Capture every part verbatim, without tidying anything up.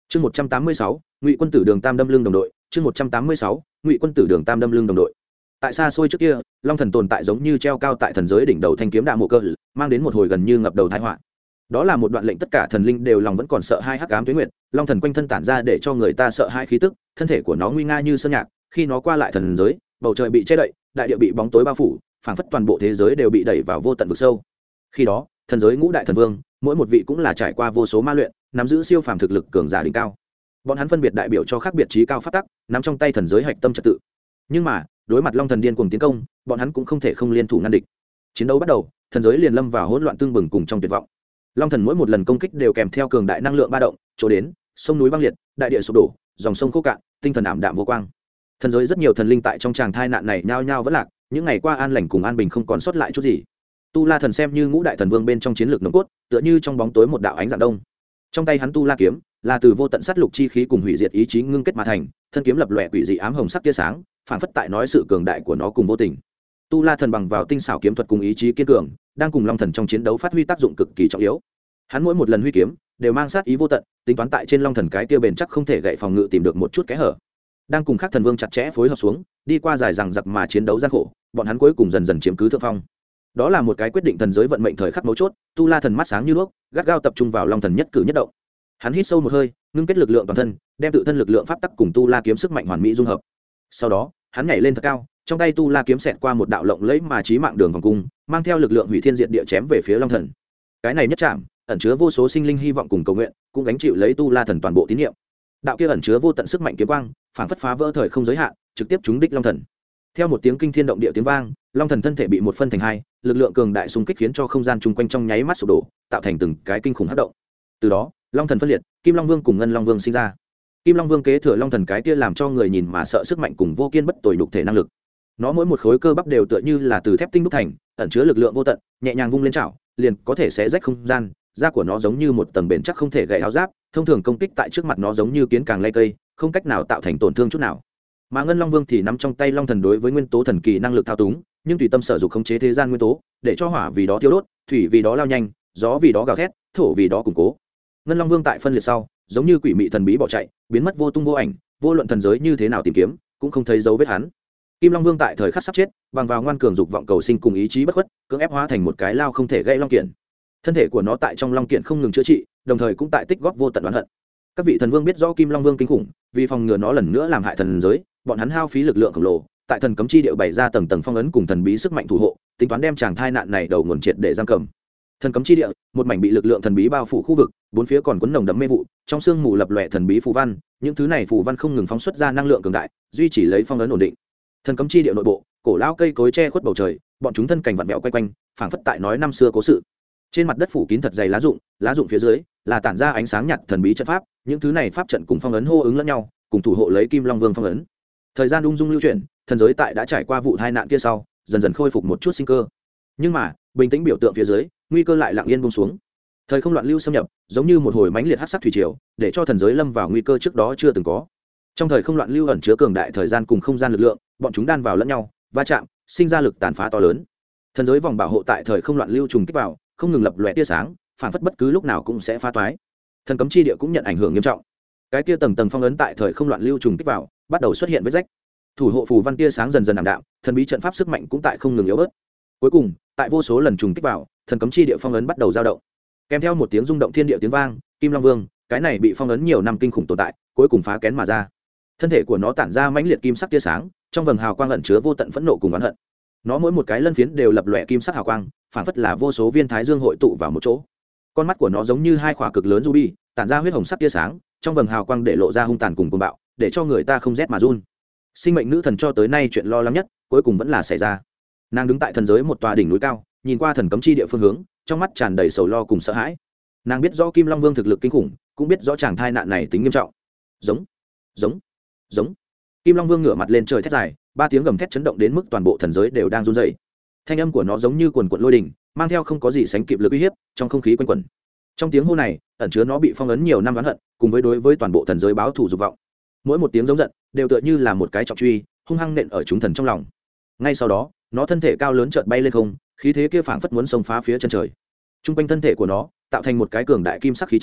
chương một trăm tám mươi sáu ngụy quân tử đường tam đâm lưng đồng đội chương một trăm tám mươi sáu ngụy quân tử đường tam đâm lưng đồng đội tại xa xôi trước kia, long thần tồn tại giống như treo cao tại thần giới đỉnh đầu thanh kiếm đạ mộ cơ, mang đến một hồi gần như ngập đầu tai họa. Đó là một đoạn lệnh tất cả thần linh đều lòng vẫn còn sợ hai hắc ám tuyết nguyệt, long thần quanh thân tản ra để cho người ta sợ hai khí tức, thân thể của nó nguy nga như sơn nhạc, khi nó qua lại thần giới, bầu trời bị che đậy, đại địa bị bóng tối bao phủ, phảng phất toàn bộ thế giới đều bị đẩy vào vô tận vực sâu. Khi đó, thần giới ngũ đại thần vương, mỗi một vị cũng là trải qua vô số ma luyện, nắm giữ siêu phàm thực lực cường giả đỉnh cao. Bọn hắn phân biệt đại biểu cho khác biệt trí cao pháp tắc, nắm trong tay thần giới hạch tâm trật tự. Nhưng mà, đối mặt long thần điên cuồng tiến công, bọn hắn cũng không thể không liên thủ ngăn địch. Chiến đấu bắt đầu, thần giới liền lâm vào hỗn loạn tương bừng cùng trong tuyệt vọng. Long thần mỗi một lần công kích đều kèm theo cường đại năng lượng ba động, chỗ đến, sông núi băng liệt, đại địa sụp đổ, dòng sông khô cạn, tinh thần ảm đạm vô quang. Thần giới rất nhiều thần linh tại trong tràng thai nạn này nhao nhao vẫn lạc, những ngày qua an lành cùng an bình không còn sót lại chút gì. Tu La thần xem như ngũ đại thần vương bên trong chiến lược nòng cốt, tựa như trong bóng tối một đạo ánh dạng đông. Trong tay hắn Tu La kiếm, là từ vô tận sát lục chi khí cùng hủy diệt ý chí ngưng kết mà thành, thân kiếm lập lòe quỷ dị ám hồng sắc tia sáng, phản phất tại nói sự cường đại của nó cùng vô tình. Tu La thần bằng vào tinh xảo kiếm thuật cùng ý chí kiên cường, đang cùng long thần trong chiến đấu phát huy tác dụng cực kỳ trọng yếu. Hắn mỗi một lần huy kiếm đều mang sát ý vô tận, tính toán tại trên long thần cái kia bền chắc không thể gậy phòng ngự tìm được một chút kẽ hở. Đang cùng các thần vương chặt chẽ phối hợp xuống, đi qua dài dằng dặc mà chiến đấu gian khổ, bọn hắn cuối cùng dần dần chiếm cứ thượng phong. Đó là một cái quyết định thần giới vận mệnh thời khắc mấu chốt. Tu La thần mắt sáng như đuốc, gắt gao tập trung vào long thần nhất cử nhất động. Hắn hít sâu một hơi, ngưng kết lực lượng toàn thân, đem tự thân lực lượng pháp tắc cùng Tu La kiếm sức mạnh hoàn mỹ dung hợp. Sau đó, hắn nhảy lên thật cao, trong tay Tu La kiếm xẹt qua một đạo lộng lẫy mà chí mạng đường vòng cung, mang theo lực lượng hủy thiên diệt địa chém về phía long thần. Cái này nhất chạm, ẩn chứa vô số sinh linh hy vọng cùng cầu nguyện, cũng gánh chịu lấy Tu La thần toàn bộ tín nhiệm. Đạo kia ẩn chứa vô tận sức mạnh kiếm quang, phản phất phá vỡ thời không giới hạn, trực tiếp trúng đích long thần. Theo một tiếng kinh thiên động địa tiếng vang, long thần thân thể bị một phân thành hai, lực lượng cường đại xung kích khiến cho không gian chung quanh trong nháy mắt sụp đổ, tạo thành từng cái kinh khủng hắc động. Từ đó, long thần phân liệt, kim long vương cùng ngân long vương sinh ra. Kim long vương kế thừa long thần cái kia làm cho người nhìn mà sợ sức mạnh cùng vô kiên bất tồi nhục thể năng lực. Nó mỗi một khối cơ bắp đều tựa như là từ thép tinh đúc thành, ẩn chứa lực lượng vô tận, nhẹ nhàng vung lên chảo, liền có thể xé rách không gian. Da của nó giống như một tầng bền chắc không thể gãy áo giáp, thông thường công kích tại trước mặt nó giống như kiến càng lay cây, không cách nào tạo thành tổn thương chút nào. Mà ngân long vương thì nắm trong tay long thần đối với nguyên tố thần kỳ năng lực thao túng, nhưng tùy tâm sở dục khống chế thế gian nguyên tố, để cho hỏa vì đó thiêu đốt, thủy vì đó lao nhanh, gió vì đó gào thét, thổ vì đó củng cố. Ngân long vương tại phân liệt sau, giống như quỷ mị thần bí bỏ chạy, biến mất vô tung vô ảnh, vô luận thần giới như thế nào tìm kiếm, cũng không thấy dấu vết hắn. Kim long vương tại thời khắc sắp chết, bằng vào ngoan cường dục vọng cầu sinh cùng ý chí bất khuất, cưỡng ép hóa thành một cái lao không thể gây long kiện. Thân thể của nó tại trong long kiện không ngừng chữa trị, đồng thời cũng tại tích góp vô tận oán hận. Các vị thần vương biết rõ Kim Long Vương kinh khủng, vì phòng ngừa nó lần nữa làm hại thần giới, bọn hắn hao phí lực lượng khổng lồ, tại thần cấm chi địa bày ra tầng tầng phong ấn cùng thần bí sức mạnh thủ hộ, tính toán đem chàng thai nạn này đầu nguồn triệt để giam cầm. Thần cấm chi địa, một mảnh bị lực lượng thần bí bao phủ khu vực, bốn phía còn quấn nồng đậm mê vụ, trong sương mù lập lòe thần bí phù văn, những thứ này phù văn không ngừng phóng xuất ra năng lượng cường đại, duy trì lấy phong ấn ổn định. Thần cấm chi địa nội bộ, cổ lão cây cối che khuất bầu trời, bọn chúng thân cảnh vặn vẹo quay quanh, phảng phất tại nói năm xưa cố sự. Trên mặt đất phủ kín thật dày lá rụng, lá rụng phía dưới là tản ra ánh sáng nhạt thần bí trận pháp, những thứ này pháp trận cùng phong ấn hô ứng lẫn nhau, cùng thủ hộ lấy Kim Long Vương phong ấn. Thời gian ung dung lưu chuyển, thần giới tại đã trải qua vụ tai nạn kia sau, dần dần khôi phục một chút sinh cơ. Nhưng mà, bình tĩnh biểu tượng phía dưới, nguy cơ lại lặng yên buông xuống. Thời không loạn lưu xâm nhập, giống như một hồi mãnh liệt hắc sắc thủy triều, để cho thần giới lâm vào nguy cơ trước đó chưa từng có. Trong thời không loạn lưu ẩn chứa cường đại thời gian cùng không gian lực lượng, bọn chúng đan vào lẫn nhau, va chạm, sinh ra lực tàn phá to lớn. Thần giới vòng bảo hộ tại thời không loạn lưu trùng kích vào, không ngừng lập lòe tia sáng, phản phất bất cứ lúc nào cũng sẽ phá toái. Thần cấm chi địa cũng nhận ảnh hưởng nghiêm trọng. Cái tia tầng tầng phong ấn tại thời không loạn lưu trùng kích vào, bắt đầu xuất hiện vết rách. Thủ hộ phù văn tia sáng dần dần ảm đạm, thần bí trận pháp sức mạnh cũng tại không ngừng yếu bớt. Cuối cùng, tại vô số lần trùng kích vào, thần cấm chi địa phong ấn bắt đầu dao động. Kèm theo một tiếng rung động thiên địa tiếng vang, Kim Long Vương, cái này bị phong ấn nhiều năm kinh khủng tồn tại, cuối cùng phá kén mà ra. Thân thể của nó tản ra mãnh liệt kim sắc tia sáng, trong vầng hào quang ẩn chứa vô tận phẫn nộ cùng oán hận. Nó mỗi một cái lân phiến đều lập lòe kim sắc hào quang, phản phất là vô số viên thái dương hội tụ vào một chỗ. Con mắt của nó giống như hai khỏa cực lớn ruby, tản ra huyết hồng sắc tia sáng, trong vầng hào quang để lộ ra hung tàn cùng cuồng bạo, để cho người ta không rét mà run. Sinh mệnh nữ thần cho tới nay chuyện lo lắng nhất, cuối cùng vẫn là xảy ra. Nàng đứng tại thần giới một tòa đỉnh núi cao, nhìn qua thần cấm chi địa phương hướng, trong mắt tràn đầy sầu lo cùng sợ hãi. Nàng biết rõ Kim Long Vương thực lực kinh khủng, cũng biết rõ chàng thai nạn này tính nghiêm trọng. Giống, giống, giống. Kim Long Vương ngửa mặt lên trời thét dài, ba tiếng gầm thét chấn động đến mức toàn bộ thần giới đều đang run rẩy. Thanh âm của nó giống như quần quần lôi đình, mang theo không có gì sánh kịp lực uy hiếp, trong không khí quanh quẩn. Trong tiếng hô này, ẩn chứa nó bị phong ấn nhiều năm oán hận, cùng với đối với toàn bộ thần giới báo thù dục vọng. Mỗi một tiếng giống giận, đều tựa như là một cái trọng truy, hung hăng nện ở chúng thần trong lòng. Ngay sau đó, nó thân thể cao lớn chợt bay lên không, khí thế kia phảng phất muốn xông phá phía chân trời. Trung quanh thân thể của nó, tạo thành một cái cường đại kim sắc khí tràng,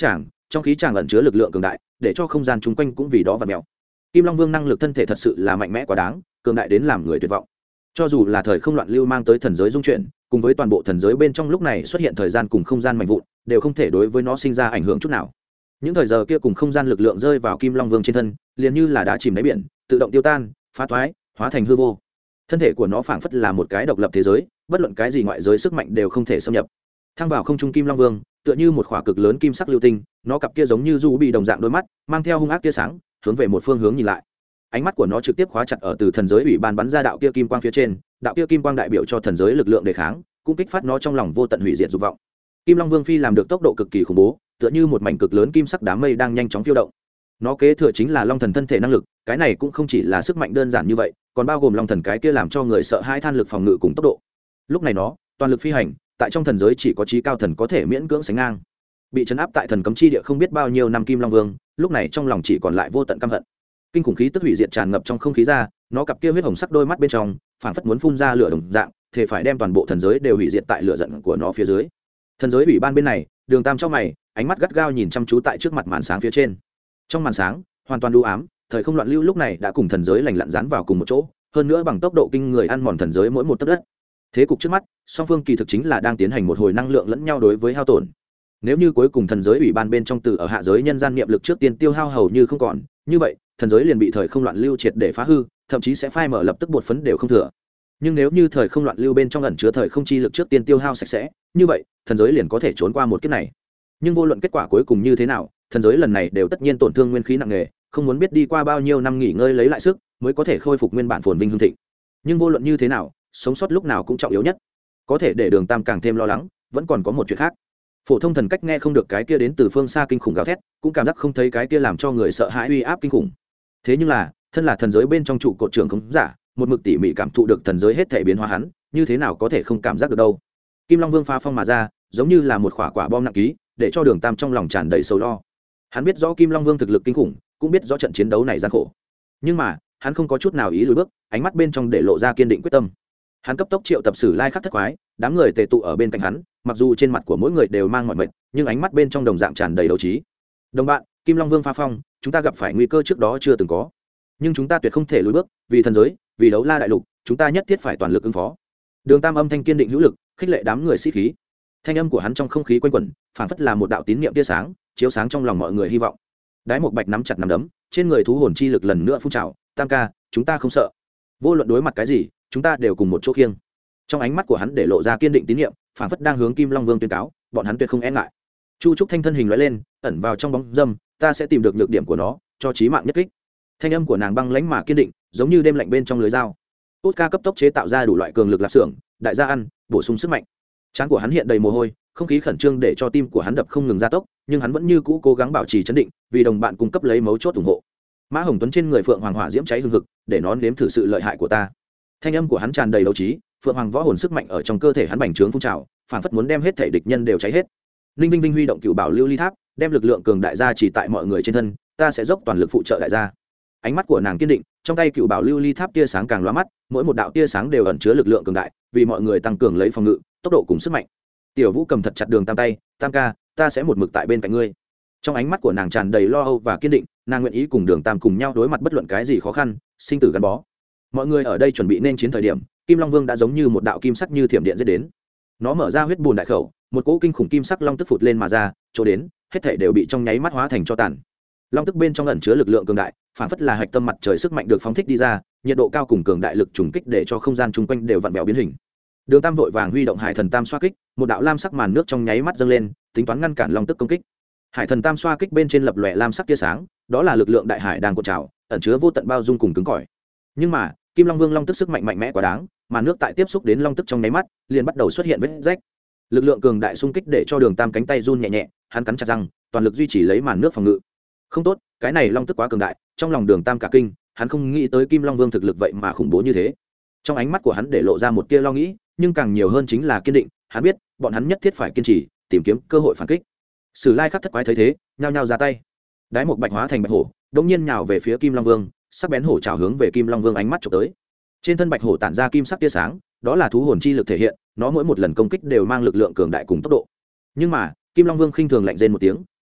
trong khí tràng ẩn chứa lực lượng cường đại để cho không gian chung quanh cũng vì đó và mèo. Kim Long Vương năng lực thân thể thật sự là mạnh mẽ quá đáng, cường đại đến làm người tuyệt vọng. Cho dù là thời không loạn lưu mang tới thần giới dung chuyển, cùng với toàn bộ thần giới bên trong lúc này xuất hiện thời gian cùng không gian mạnh vụn, đều không thể đối với nó sinh ra ảnh hưởng chút nào. Những thời giờ kia cùng không gian lực lượng rơi vào Kim Long Vương trên thân, liền như là đá chìm đáy biển, tự động tiêu tan, phá thoái, hóa thành hư vô. Thân thể của nó phảng phất là một cái độc lập thế giới, bất luận cái gì ngoại giới sức mạnh đều không thể xâm nhập. Thăng vào không trung Kim Long Vương, tựa như một khỏa cực lớn kim sắc lưu tinh, nó cặp kia giống như du bị đồng dạng đôi mắt, mang theo hung ác tia sáng, hướng về một phương hướng nhìn lại. Ánh mắt của nó trực tiếp khóa chặt ở từ thần giới ủy ban bắn ra đạo kia kim quang phía trên, đạo kia kim quang đại biểu cho thần giới lực lượng đề kháng, cũng kích phát nó trong lòng vô tận hủy diệt dục vọng. Kim Long Vương phi làm được tốc độ cực kỳ khủng bố, tựa như một mảnh cực lớn kim sắc đám mây đang nhanh chóng phiêu động. Nó kế thừa chính là Long Thần thân thể năng lực, cái này cũng không chỉ là sức mạnh đơn giản như vậy, còn bao gồm Long Thần cái kia làm cho người sợ hãi than lực phòng ngự cùng tốc độ. Lúc này nó toàn lực phi hành, tại trong thần giới chỉ có chí cao thần có thể miễn cưỡng sánh ngang. Bị trấn áp tại thần cấm chi địa không biết bao nhiêu năm Kim Long Vương, lúc này trong lòng chỉ còn lại vô tận căm hận. Kinh khủng khí tức hủy diệt tràn ngập trong không khí ra, nó cặp kia huyết hồng sắc đôi mắt bên trong, phảng phất muốn phun ra lửa đồng dạng, thể phải đem toàn bộ thần giới đều hủy diệt tại lửa giận của nó phía dưới. Thần giới ủy ban bên này, Đường Tam trong mày, ánh mắt gắt gao nhìn chăm chú tại trước mặt màn sáng phía trên. Trong màn sáng, hoàn toàn u ám, thời không loạn lưu lúc này đã cùng thần giới lành lặn dán vào cùng một chỗ, hơn nữa bằng tốc độ kinh người ăn mòn thần giới mỗi một tấc đất. Thế cục trước mắt, song phương kỳ thực chính là đang tiến hành một hồi năng lượng lẫn nhau đối với hao tổn. Nếu như cuối cùng thần giới ủy ban bên trong từ ở hạ giới nhân gian niệm lực trước tiên tiêu hao hầu như không còn, như vậy thần giới liền bị thời không loạn lưu triệt để phá hư, thậm chí sẽ phai mở lập tức bột phấn đều không thừa. Nhưng nếu như thời không loạn lưu bên trong ẩn chứa thời không chi lực trước tiên tiêu hao sạch sẽ, như vậy thần giới liền có thể trốn qua một kiếp này. Nhưng vô luận kết quả cuối cùng như thế nào, thần giới lần này đều tất nhiên tổn thương nguyên khí nặng nề, không muốn biết đi qua bao nhiêu năm nghỉ ngơi lấy lại sức mới có thể khôi phục nguyên bản phồn vinh hưng thịnh. Nhưng vô luận như thế nào, sống sót lúc nào cũng trọng yếu nhất. Có thể để Đường Tam càng thêm lo lắng, vẫn còn có một chuyện khác. Phổ thông thần cách nghe không được cái kia đến từ phương xa kinh khủng gào thét, cũng cảm giác không thấy cái kia làm cho người sợ hãi uy áp kinh khủng. Thế nhưng là, thân là thần giới bên trong trụ cột trưởng khống giả, một mực tỉ mỉ cảm thụ được thần giới hết thảy biến hóa hắn, như thế nào có thể không cảm giác được đâu. Kim Long Vương phá phong mà ra, giống như là một quả quả bom nặng ký, để cho Đường Tam trong lòng tràn đầy sầu lo. Hắn biết rõ Kim Long Vương thực lực kinh khủng, cũng biết rõ trận chiến đấu này gian khổ. Nhưng mà, hắn không có chút nào ý lùi bước, ánh mắt bên trong để lộ ra kiên định quyết tâm. Hắn cấp tốc triệu tập Sử Lai Khắc thất quái, đám người tề tụ ở bên cạnh hắn, mặc dù trên mặt của mỗi người đều mang mọi mệt, nhưng ánh mắt bên trong đồng dạng tràn đầy đấu trí. Đồng bạn, Kim Long Vương phá phong, chúng ta gặp phải nguy cơ trước đó chưa từng có, nhưng chúng ta tuyệt không thể lùi bước, vì thần giới, vì đấu la đại lục, chúng ta nhất thiết phải toàn lực ứng phó. Đường Tam âm thanh kiên định hữu lực, khích lệ đám người sĩ khí. Thanh âm của hắn trong không khí quanh quẩn, phảng phất là một đạo tín niệm tia sáng, chiếu sáng trong lòng mọi người hy vọng. Đái Một Bạch nắm chặt nắm đấm, trên người thú hồn chi lực lần nữa phun trào, Tam ca, chúng ta không sợ. Vô luận đối mặt cái gì, chúng ta đều cùng một chỗ khiêng. Trong ánh mắt của hắn để lộ ra kiên định tín niệm, phảng phất đang hướng Kim Long Vương tuyên cáo, bọn hắn tuyệt không e ngại. Chu Trúc Thanh thân hình lóe lên, ẩn vào trong bóng râm, ta sẽ tìm được nhược điểm của nó, cho chí mạng nhất kích. Thanh âm của nàng băng lãnh mà kiên định, giống như đêm lạnh bên trong lưới dao. Oscar cấp tốc chế tạo ra đủ loại cường lực lạp xưởng, đại gia ăn, bổ sung sức mạnh. Trán của hắn hiện đầy mồ hôi, không khí khẩn trương để cho tim của hắn đập không ngừng gia tốc, nhưng hắn vẫn như cũ cố gắng bảo trì trấn định, vì đồng bạn cung cấp lấy mấu chốt ủng hộ. Mã Hồng Tuấn trên người Phượng Hoàng hỏa diễm cháy hừng hực, để nó nếm thử sự lợi hại của ta. Thanh âm của hắn tràn đầy đấu trí, Phượng Hoàng võ hồn sức mạnh ở trong cơ thể hắn bành trướng phun trào, phảng phất muốn đem hết thể địch nhân đều cháy hết. Ninh Vinh Vinh huy động cựu bảo lưu ly tháp, đem lực lượng cường đại gia chỉ tại mọi người trên thân, ta sẽ dốc toàn lực phụ trợ đại gia. Ánh mắt của nàng kiên định, trong tay cựu bảo lưu ly tháp tia sáng càng lóa mắt, mỗi một đạo tia sáng đều ẩn chứa lực lượng cường đại, vì mọi người tăng cường lấy phòng ngự, tốc độ cùng sức mạnh. Tiểu Vũ cầm thật chặt Đường Tam tay, Tam ca, ta sẽ một mực tại bên cạnh ngươi. Trong ánh mắt của nàng tràn đầy lo âu và kiên định, nàng nguyện ý cùng Đường Tam cùng nhau đối mặt bất luận cái gì khó khăn, sinh tử gắn bó. Mọi người ở đây chuẩn bị nên chiến thời điểm, Kim Long Vương đã giống như một đạo kim sắc như thiểm điện giết đến. Nó mở ra huyết bùn đại khẩu, một cỗ kinh khủng kim sắc long tức phụt lên mà ra, chỗ đến, hết thảy đều bị trong nháy mắt hóa thành tro tàn. Long tức bên trong ẩn chứa lực lượng cường đại, phản phất là hạch tâm mặt trời sức mạnh được phóng thích đi ra, nhiệt độ cao cùng cường đại lực trùng kích để cho không gian chung quanh đều vặn vẹo biến hình. Đường Tam vội vàng huy động Hải Thần Tam xoa kích, một đạo lam sắc màn nước trong nháy mắt dâng lên, tính toán ngăn cản long tức công kích. Hải Thần Tam xoa kích bên trên lập lòe lam sắc tia sáng, đó là lực lượng đại hải đang cuộn trào, ẩn chứa vô tận bao dung cùng cứng cỏi. Nhưng mà, Kim Long Vương long tức sức mạnh mạnh mẽ quá đáng, màn nước tại tiếp xúc đến long tức trong nháy mắt, liền bắt đầu xuất hiện vết rách. Lực lượng cường đại xung kích để cho Đường Tam cánh tay run nhẹ nhẹ, hắn cắn chặt răng, toàn lực duy trì lấy màn nước phòng ngự. Không tốt, cái này long tức quá cường đại, trong lòng Đường Tam cả kinh, hắn không nghĩ tới Kim Long Vương thực lực vậy mà khủng bố như thế. Trong ánh mắt của hắn để lộ ra một tia lo nghĩ, nhưng càng nhiều hơn chính là kiên định, hắn biết, bọn hắn nhất thiết phải kiên trì, tìm kiếm cơ hội phản kích. Sử Lai Khắc thất quái thấy thế, nhao nhao ra tay. Đái Một Bạch hóa thành bạch hổ, đột nhiên nhào về phía Kim Long Vương, sắc bén hổ chảo hướng về Kim Long Vương ánh mắt chụp tới. Trên thân bạch hổ tản ra kim sắc tia sáng, đó là thú hồn chi lực thể hiện, nó mỗi một lần công kích đều mang lực lượng cường đại cùng tốc độ. Nhưng mà, Kim Long Vương khinh thường lạnh rên một tiếng,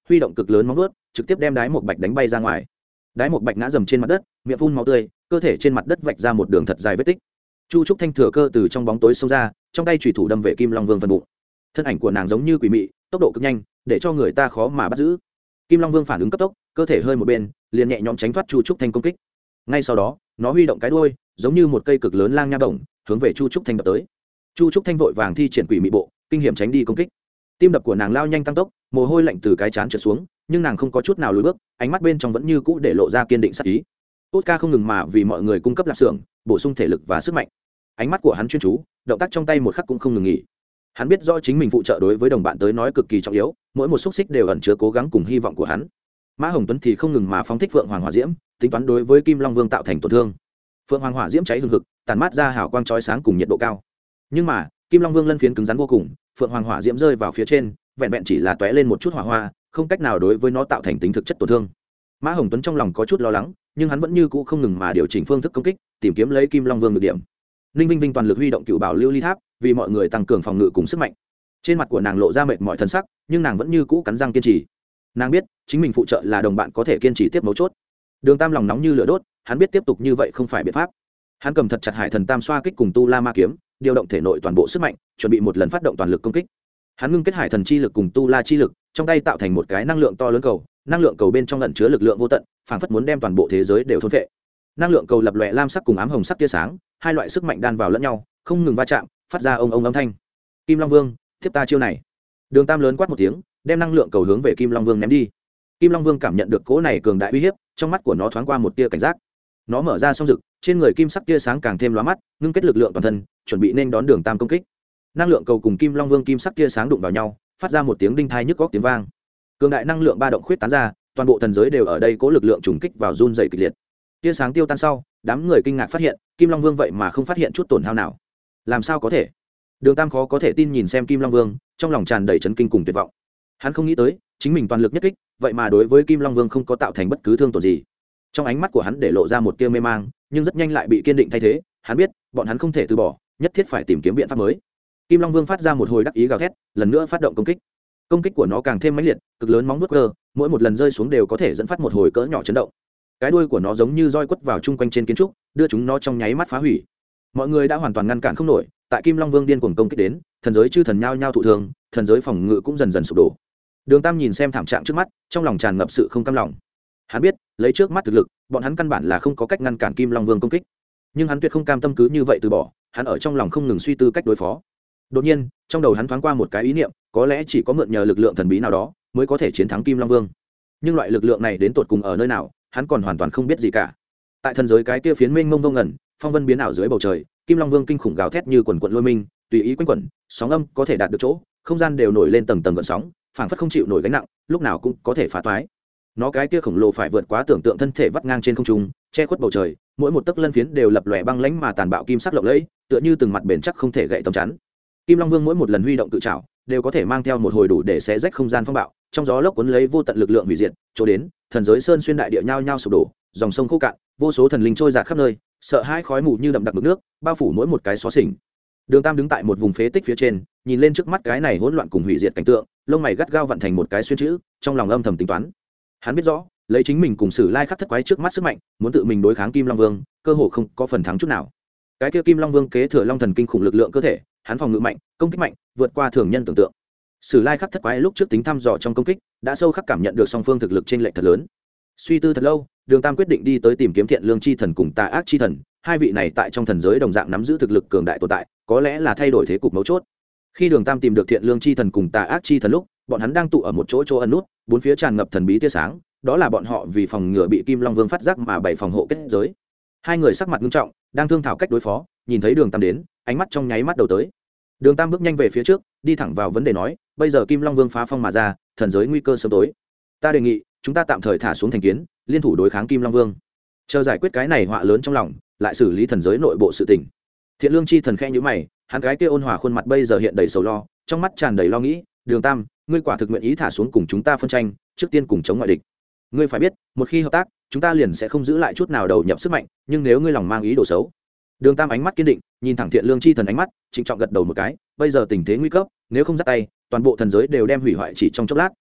huy động cực lớn móng vuốt trực tiếp đem đái một bạch đánh bay ra ngoài. Đái một bạch ngã dầm trên mặt đất, miệng phun máu tươi, cơ thể trên mặt đất vạch ra một đường thật dài vết tích. Chu Trúc Thanh thừa cơ từ trong bóng tối xông ra, trong tay chủy thủ đâm về Kim Long Vương phần bụng. Thân ảnh của nàng giống như quỷ mị, tốc độ cực nhanh, để cho người ta khó mà bắt giữ. Kim Long Vương phản ứng cấp tốc, cơ thể hơi một bên, liền nhẹ nhõm tránh thoát Chu Trúc Thanh công kích. Ngay sau đó, nó huy động cái đuôi, giống như một cây cực lớn lang nha bổng, hướng về Chu Trúc Thanh đập tới. Chu Trúc Thanh vội vàng thi triển quỷ mị bộ, kinh hiểm tránh đi công kích. Tim đập của nàng lao nhanh tăng tốc, mồ hôi lạnh từ cái trán trượt xuống, nhưng nàng không có chút nào lùi bước, ánh mắt bên trong vẫn như cũ để lộ ra kiên định sắc ý. Oscar không ngừng mà vì mọi người cung cấp lạp xưởng, bổ sung thể lực và sức mạnh. Ánh mắt của hắn chuyên chú, động tác trong tay một khắc cũng không ngừng nghỉ. Hắn biết rõ chính mình phụ trợ đối với đồng bạn tới nói cực kỳ trọng yếu, mỗi một xúc xích đều ẩn chứa cố gắng cùng hy vọng của hắn. Mã Hồng Tuấn thì không ngừng mà phóng thích Phượng Hoàng Hỏa Diễm, tính toán đối với Kim Long Vương tạo thành tổn thương. Phượng Hoàng Hỏa Diễm cháy hừng hực, tàn mát ra hào quang chói sáng cùng nhiệt độ cao. Nhưng mà, Kim Long Vương lân phiến cứng rắn vô cùng, Phượng Hoàng Hỏa Diễm rơi vào phía trên, vẹn vẹn chỉ là tóe lên một chút hỏa hoa, không cách nào đối với nó tạo thành tính thực chất tổn thương. Mã Hồng Tuấn trong lòng có chút lo lắng, nhưng hắn vẫn như cũ không ngừng mà điều chỉnh phương thức công kích, tìm kiếm lấy Kim Long Vương nhược điểm. Ninh Vinh Vinh toàn lực huy động cựu bảo lưu ly tháp, vì mọi người tăng cường phòng ngự cùng sức mạnh. Trên mặt của nàng lộ ra mệt mỏi thần sắc, nhưng nàng vẫn như cũ cắn răng kiên trì. Nàng biết, chính mình phụ trợ là đồng bạn có thể kiên trì tiếp mấu chốt. Đường Tam lòng nóng như lửa đốt, hắn biết tiếp tục như vậy không phải biện pháp. Hắn cầm thật chặt Hải Thần Tam xoa kích cùng Tu La Ma kiếm, điều động thể nội toàn bộ sức mạnh, chuẩn bị một lần phát động toàn lực công kích. Hắn ngưng kết Hải Thần chi lực cùng Tu La chi lực, trong tay tạo thành một cái năng lượng to lớn cầu, năng lượng cầu bên trong ẩn chứa lực lượng vô tận, phảng phất muốn đem toàn bộ thế giới đều thôn phệ. Năng lượng cầu lập lòe lam sắc cùng ám hồng sắc tia sáng, hai loại sức mạnh đan vào lẫn nhau, không ngừng va chạm, phát ra ông ông âm thanh. Kim Long Vương, tiếp ta chiêu này. Đường Tam lớn quát một tiếng, đem năng lượng cầu hướng về Kim Long Vương ném đi. Kim Long Vương cảm nhận được cỗ này cường đại uy hiếp, trong mắt của nó thoáng qua một tia cảnh giác. Nó mở ra song rực, trên người kim sắc tia sáng càng thêm lóa mắt, ngưng kết lực lượng toàn thân, chuẩn bị nên đón Đường Tam công kích. Năng lượng cầu cùng Kim Long Vương kim sắc tia sáng đụng vào nhau, phát ra một tiếng đinh thai nhức góc tiếng vang. Cường đại năng lượng ba động khuyết tán ra, toàn bộ thần giới đều ở đây cố lực lượng trùng kích vào run rẩy kịch liệt. Tia sáng tiêu tan sau, đám người kinh ngạc phát hiện, Kim Long Vương vậy mà không phát hiện chút tổn hao nào. Làm sao có thể? Đường Tam khó có thể tin nhìn xem Kim Long Vương, trong lòng tràn đầy chấn kinh cùng tuyệt vọng. Hắn không nghĩ tới, chính mình toàn lực nhất kích, vậy mà đối với Kim Long Vương không có tạo thành bất cứ thương tổn gì. Trong ánh mắt của hắn để lộ ra một tia mê mang, nhưng rất nhanh lại bị kiên định thay thế. Hắn biết, bọn hắn không thể từ bỏ, nhất thiết phải tìm kiếm biện pháp mới. Kim Long Vương phát ra một hồi đắc ý gào thét, lần nữa phát động công kích. Công kích của nó càng thêm mãnh liệt, cực lớn móng vuốt cơ, mỗi một lần rơi xuống đều có thể dẫn phát một hồi cỡ nhỏ chấn động. Cái đuôi của nó giống như roi quất vào chung quanh trên kiến trúc, đưa chúng nó trong nháy mắt phá hủy. Mọi người đã hoàn toàn ngăn cản không nổi, tại Kim Long Vương điên cuồng công kích đến, thần giới chư thần nhao nhao thụ thương, thần giới phòng ngự cũng dần dần sụp đổ. Đường Tam nhìn xem thảm trạng trước mắt, trong lòng tràn ngập sự không cam lòng. Hắn biết, lấy trước mắt thực lực, bọn hắn căn bản là không có cách ngăn cản Kim Long Vương công kích. Nhưng hắn tuyệt không cam tâm cứ như vậy từ bỏ, hắn ở trong lòng không ngừng suy tư cách đối phó. Đột nhiên, trong đầu hắn thoáng qua một cái ý niệm, có lẽ chỉ có mượn nhờ lực lượng thần bí nào đó, mới có thể chiến thắng Kim Long Vương. Nhưng loại lực lượng này đến tột cùng ở nơi nào, hắn còn hoàn toàn không biết gì cả. Tại thần giới cái kia phiến mênh mông vô ngẩn, phong vân biến ảo dưới bầu trời, Kim Long Vương kinh khủng gào thét như quần quần lôi minh, tùy ý quanh quẩn, sóng âm có thể đạt được chỗ, không gian đều nổi lên tầng tầng gợn sóng, phảng phất không chịu nổi gánh nặng, lúc nào cũng có thể phá toái. Nó cái kia khổng lồ phải vượt quá tưởng tượng thân thể vắt ngang trên không trung, che khuất bầu trời, mỗi một tấc lân phiến đều lập lòe băng lãnh mà tàn bạo kim sắc lộng lẫy, tựa như từng mặt bền chắc không thể gãy tấm chắn. Kim Long Vương mỗi một lần huy động cự trảo, đều có thể mang theo một hồi đủ để xé rách không gian phong bạo, trong gió lốc cuốn lấy vô tận lực lượng hủy diệt, chỗ đến, thần giới sơn xuyên đại địa nhao nhao sụp đổ, dòng sông khô cạn, vô số thần linh trôi dạt khắp nơi, sợ hãi khói mù như đậm đặc mực nước, bao phủ mỗi một cái xó xỉnh. Đường Tam đứng tại một vùng phế tích phía trên, nhìn lên trước mắt cái này hỗn loạn cùng hủy diệt cảnh tượng, lông mày gắt gao vặn thành một cái xuyên chữ, trong lòng âm thầm tính toán. Hắn biết rõ, lấy chính mình cùng Sử Lai Khắc thất quái trước mắt sức mạnh, muốn tự mình đối kháng Kim Long Vương, cơ hồ không có phần thắng chút nào. Cái kia Kim Long Vương kế thừa Long Thần kinh khủng lực lượng cơ thể, hắn phòng ngự mạnh, công kích mạnh, vượt qua thường nhân tưởng tượng. Sử Lai Khắc thất quái lúc trước tính thăm dò trong công kích, đã sâu khắc cảm nhận được song phương thực lực trên lệch thật lớn. Suy tư thật lâu, Đường Tam quyết định đi tới tìm kiếm Thiện Lương chi thần cùng Tà ác chi thần, hai vị này tại trong thần giới đồng dạng nắm giữ thực lực cường đại tồn tại, có lẽ là thay đổi thế cục mấu chốt. Khi Đường Tam tìm được Thiện Lương chi thần cùng Tà ác chi thần lúc, bọn hắn đang tụ ở một chỗ chỗ ẩn nút, bốn phía tràn ngập thần bí tia sáng, đó là bọn họ vì phòng ngừa bị Kim Long Vương phát giác mà bày phòng hộ kết giới. Hai người sắc mặt nghiêm trọng, đang thương thảo cách đối phó, nhìn thấy Đường Tam đến, ánh mắt trong nháy mắt đầu tới. Đường Tam bước nhanh về phía trước, đi thẳng vào vấn đề nói, bây giờ Kim Long Vương phá phong mà ra, thần giới nguy cơ sớm tối. Ta đề nghị, chúng ta tạm thời thả xuống thành kiến, liên thủ đối kháng Kim Long Vương. Chờ giải quyết cái này họa lớn trong lòng, lại xử lý thần giới nội bộ sự tình. Thiện Lương chi thần khẽ nhíu mày, hắn cái kia ôn hòa khuôn mặt bây giờ hiện đầy sầu lo, trong mắt tràn đầy lo nghĩ, Đường Tam, ngươi quả thực nguyện ý thả xuống cùng chúng ta phân tranh, trước tiên cùng chống ngoại địch. Ngươi phải biết, một khi hợp tác, chúng ta liền sẽ không giữ lại chút nào đầu nhập sức mạnh, nhưng nếu ngươi lòng mang ý đồ xấu. Đường Tam ánh mắt kiên định, nhìn thẳng Thiện Lương chi thần ánh mắt, trịnh trọng gật đầu một cái, bây giờ tình thế nguy cấp, nếu không giắt tay, toàn bộ thần giới đều đem hủy hoại chỉ trong chốc lát.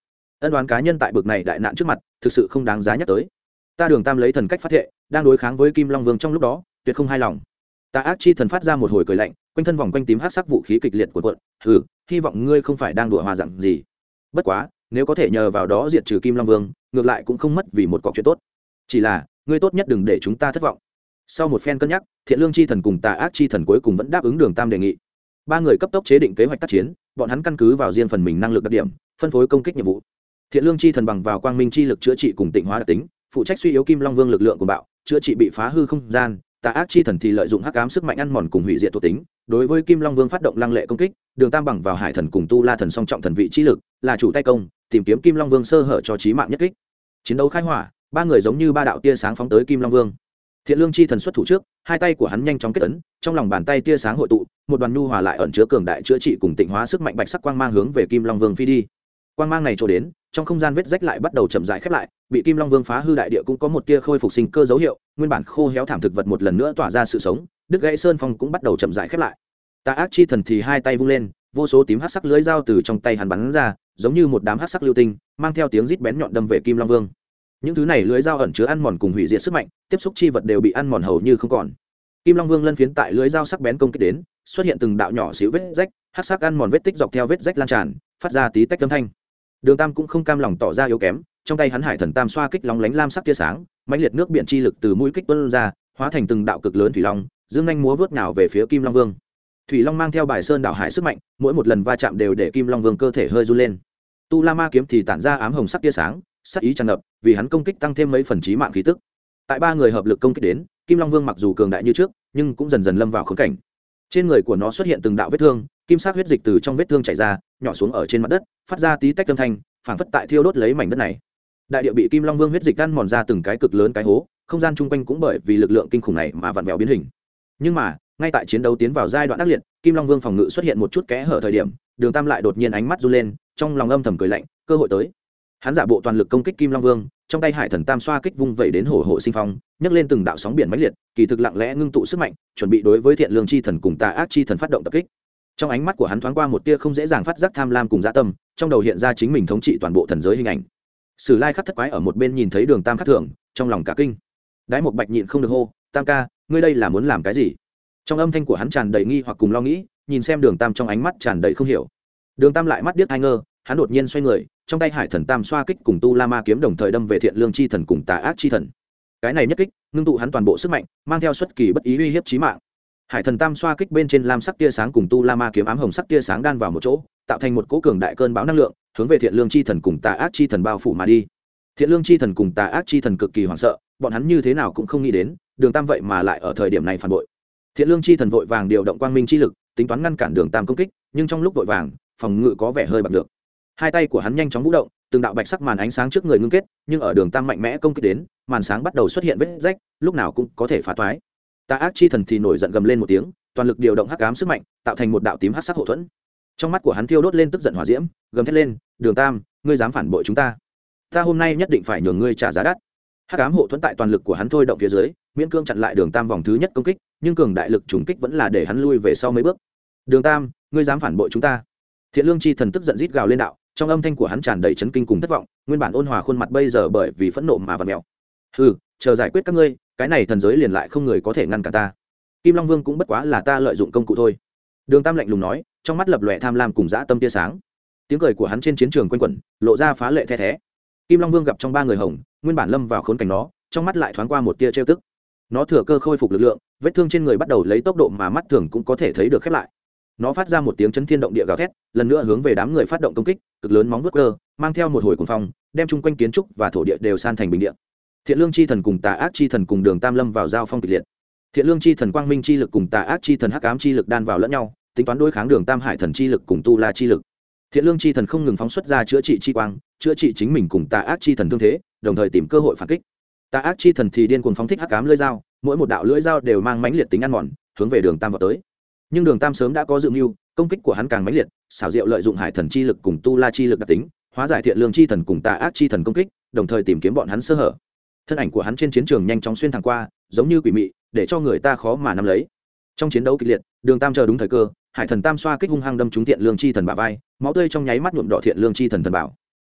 ân đoán cá nhân tại bực này đại nạn trước mặt thực sự không đáng giá nhắc tới. Ta Đường Tam lấy thần cách phát thệ, đang đối kháng với Kim Long Vương trong lúc đó tuyệt không hài lòng. Tà ác chi thần phát ra một hồi cười lạnh, quanh thân vòng quanh tím hắc sắc vũ khí kịch liệt của quận. Hừ, hy vọng ngươi không phải đang đùa hòa dặn gì. Bất quá, nếu có thể nhờ vào đó diệt trừ Kim Long Vương, ngược lại cũng không mất vì một cọc chuyện tốt. Chỉ là, ngươi tốt nhất đừng để chúng ta thất vọng. Sau một phen cân nhắc, Thiện Lương chi thần cùng Tà ác chi thần cuối cùng vẫn đáp ứng Đường Tam đề nghị. Ba người cấp tốc chế định kế hoạch tác chiến, bọn hắn căn cứ vào riêng phần mình năng lực đặc điểm, phân phối công kích nhiệm vụ. Thiện Lương chi thần bằng vào quang minh chi lực chữa trị cùng tịnh hóa đặc tính, phụ trách suy yếu Kim Long Vương lực lượng của bạo, chữa trị bị phá hư không gian. Tà ác chi thần thì lợi dụng hắc ám sức mạnh ăn mòn cùng hủy diệt thuộc tính, đối với Kim Long Vương phát động lăng lệ công kích. Đường Tam bằng vào hải thần cùng tu la thần song trọng thần vị chi lực, là chủ tay công, tìm kiếm Kim Long Vương sơ hở cho chí mạng nhất kích. Chiến đấu khai hỏa, ba người giống như ba đạo tia sáng phóng tới Kim Long Vương. Thiện Lương chi thần xuất thủ trước, hai tay của hắn nhanh chóng kết ấn, trong lòng bàn tay tia sáng hội tụ, một đoàn nhu hòa lại ẩn chứa cường đại chữa trị cùng tịnh hóa sức mạnh bạch sắc quang mang hướng về Kim Long Vương phi đi. Quang mang này trổ đến, trong không gian vết rách lại bắt đầu chậm rãi khép lại, bị Kim Long Vương phá hư đại địa cũng có một tia khôi phục sinh cơ dấu hiệu, nguyên bản khô héo thảm thực vật một lần nữa tỏa ra sự sống, đứt gãy sơn phong cũng bắt đầu chậm rãi khép lại. Tà ác chi thần thì hai tay vung lên, vô số tím hắc sắc lưới dao từ trong tay hắn bắn ra, giống như một đám hắc sắc lưu tinh, mang theo tiếng rít bén nhọn đâm về Kim Long Vương. Những thứ này lưới dao ẩn chứa ăn mòn cùng hủy diệt sức mạnh, tiếp xúc chi vật đều bị ăn mòn hầu như không còn. Kim Long Vương lân phiến tại lưới dao sắc bén công kích đến, xuất hiện từng đạo nhỏ xíu vết rách, hắc sắc ăn mòn vết tích dọc theo vết rách lan tràn, phát ra tí tách âm thanh. Đường Tam cũng không cam lòng tỏ ra yếu kém, trong tay hắn hải thần tam xoa kích lóng lánh lam sắc tia sáng, mãnh liệt nước biển chi lực từ mũi kích tuôn ra, hóa thành từng đạo cực lớn thủy long, dương nhanh múa vớt nhào về phía Kim Long Vương. Thủy long mang theo bài sơn đảo hải sức mạnh, mỗi một lần va chạm đều để Kim Long Vương cơ thể hơi run lên. Tu La Ma kiếm thì tản ra ám hồng sắc tia sáng, sắc ý tràn ngập, vì hắn công kích tăng thêm mấy phần chí mạng khí tức. Tại ba người hợp lực công kích đến, Kim Long Vương mặc dù cường đại như trước, nhưng cũng dần dần lâm vào khốn cảnh. Trên người của nó xuất hiện từng đạo vết thương, kim sắc huyết dịch từ trong vết thương chảy ra, nhỏ xuống ở trên mặt đất, phát ra tí tách âm thanh, phảng phất tại thiêu đốt lấy mảnh đất này. Đại địa bị Kim Long Vương huyết dịch ăn mòn ra từng cái cực lớn cái hố, không gian chung quanh cũng bởi vì lực lượng kinh khủng này mà vặn vẹo biến hình. Nhưng mà, ngay tại chiến đấu tiến vào giai đoạn ác liệt, Kim Long Vương phòng ngự xuất hiện một chút kẽ hở thời điểm, Đường Tam lại đột nhiên ánh mắt run lên, trong lòng âm thầm cười lạnh, cơ hội tới. Hắn giả bộ toàn lực công kích Kim Long Vương, trong tay hải thần tam xoa kích vung vẩy đến hổ hổ sinh phong, nhấc lên từng đạo sóng biển mãnh liệt, kỳ thực lặng lẽ ngưng tụ sức mạnh, chuẩn bị đối với Thiện Lương chi thần cùng Tà ác chi thần phát động tập kích. Trong ánh mắt của hắn thoáng qua một tia không dễ dàng phát giác tham lam cùng dã tâm, trong đầu hiện ra chính mình thống trị toàn bộ thần giới hình ảnh. Sử Lai Khắc thất quái ở một bên nhìn thấy Đường Tam khắc thường, trong lòng cả kinh. Đái Một Bạch nhịn không được hô, "Tam ca, ngươi đây là muốn làm cái gì?" Trong âm thanh của hắn tràn đầy nghi hoặc cùng lo nghĩ, nhìn xem Đường Tam trong ánh mắt tràn đầy không hiểu. Đường Tam lại mắt điếc hai ngơ, hắn đột nhiên xoay người, trong tay hải thần tam xoa kích cùng tu la ma kiếm đồng thời đâm về Thiện Lương chi thần cùng Tà ác chi thần. Cái này nhất kích, ngưng tụ hắn toàn bộ sức mạnh, mang theo xuất kỳ bất ý uy hiếp chí mạng. Hải thần tam xoa kích bên trên lam sắc tia sáng cùng tu la ma kiếm ám hồng sắc tia sáng đan vào một chỗ, tạo thành một cỗ cường đại cơn bão năng lượng, hướng về Thiện Lương chi thần cùng Tà ác chi thần bao phủ mà đi. Thiện Lương chi thần cùng Tà ác chi thần cực kỳ hoảng sợ, bọn hắn như thế nào cũng không nghĩ đến, Đường Tam vậy mà lại ở thời điểm này phản bội. Thiện Lương chi thần vội vàng điều động quang minh chi lực, tính toán ngăn cản Đường Tam công kích, nhưng trong lúc vội vàng, phòng ngự có vẻ hơi bạc được. Hai tay của hắn nhanh chóng vũ động, từng đạo bạch sắc màn ánh sáng trước người ngưng kết, nhưng ở Đường Tam mạnh mẽ công kích đến, màn sáng bắt đầu xuất hiện vết rách, lúc nào cũng có thể phá toái. Tà ác chi thần thì nổi giận gầm lên một tiếng, toàn lực điều động hắc ám sức mạnh, tạo thành một đạo tím hắc sắc hộ thuẫn. Trong mắt của hắn thiêu đốt lên tức giận hỏa diễm, gầm thét lên, "Đường Tam, ngươi dám phản bội chúng ta? Ta hôm nay nhất định phải nhường ngươi trả giá đắt." Hắc ám hộ thuẫn tại toàn lực của hắn thôi động phía dưới, miễn cương chặn lại Đường Tam vòng thứ nhất công kích, nhưng cường đại lực trùng kích vẫn là để hắn lui về sau mấy bước. "Đường Tam, ngươi dám phản bội chúng ta?" Thiện Lương chi thần tức giận rít gào lên đạo, trong âm thanh của hắn tràn đầy chấn kinh cùng thất vọng, nguyên bản ôn hòa khuôn mặt bây giờ bởi vì phẫn nộ mà vặn mèo. "Hừ, chờ giải quyết các ngươi, cái này thần giới liền lại không người có thể ngăn cản ta. Kim Long Vương cũng bất quá là ta lợi dụng công cụ thôi." Đường Tam lạnh lùng nói, trong mắt lập lòe tham lam cùng dã tâm tia sáng. Tiếng cười của hắn trên chiến trường quanh quẩn, lộ ra phá lệ the thé. Kim Long Vương gặp trong ba người hồng, nguyên bản lâm vào khốn cảnh nó, trong mắt lại thoáng qua một tia trêu tức. Nó thừa cơ khôi phục lực lượng, vết thương trên người bắt đầu lấy tốc độ mà mắt thường cũng có thể thấy được khép lại. Nó phát ra một tiếng chấn thiên động địa gào thét, lần nữa hướng về đám người phát động công kích, cực lớn móng vuốt cơ, mang theo một hồi cuồng phong, đem chung quanh kiến trúc và thổ địa đều san thành bình địa. Thiện Lương chi thần cùng Tà ác chi thần cùng Đường Tam lâm vào giao phong kịch liệt. Thiện Lương chi thần quang minh chi lực cùng Tà ác chi thần hắc ám chi lực đan vào lẫn nhau, tính toán đối kháng Đường Tam hải thần chi lực cùng tu la chi lực. Thiện Lương chi thần không ngừng phóng xuất ra chữa trị chi quang, chữa trị chính mình cùng Tà ác chi thần thương thế, đồng thời tìm cơ hội phản kích. Tà ác chi thần thì điên cuồng phóng thích hắc ám lưỡi dao, mỗi một đạo lưỡi dao đều mang mãnh liệt tính ăn mòn, hướng về Đường Tam vào tới. Nhưng Đường Tam sớm đã có dự mưu, công kích của hắn càng mãnh liệt, xảo diệu lợi dụng hải thần chi lực cùng tu la chi lực đặc tính, hóa giải Thiện Lương chi thần cùng Tà ác chi thần công kích, đồng thời tìm kiếm bọn hắn sơ hở. Thân ảnh của hắn trên chiến trường nhanh chóng xuyên thẳng qua, giống như quỷ mị, để cho người ta khó mà nắm lấy. Trong chiến đấu kịch liệt, Đường Tam chờ đúng thời cơ, hải thần tam xoa kích hung hăng đâm trúng Thiện Lương chi thần bả vai, máu tươi trong nháy mắt nhuộm đỏ Thiện Lương chi thần thần bảo.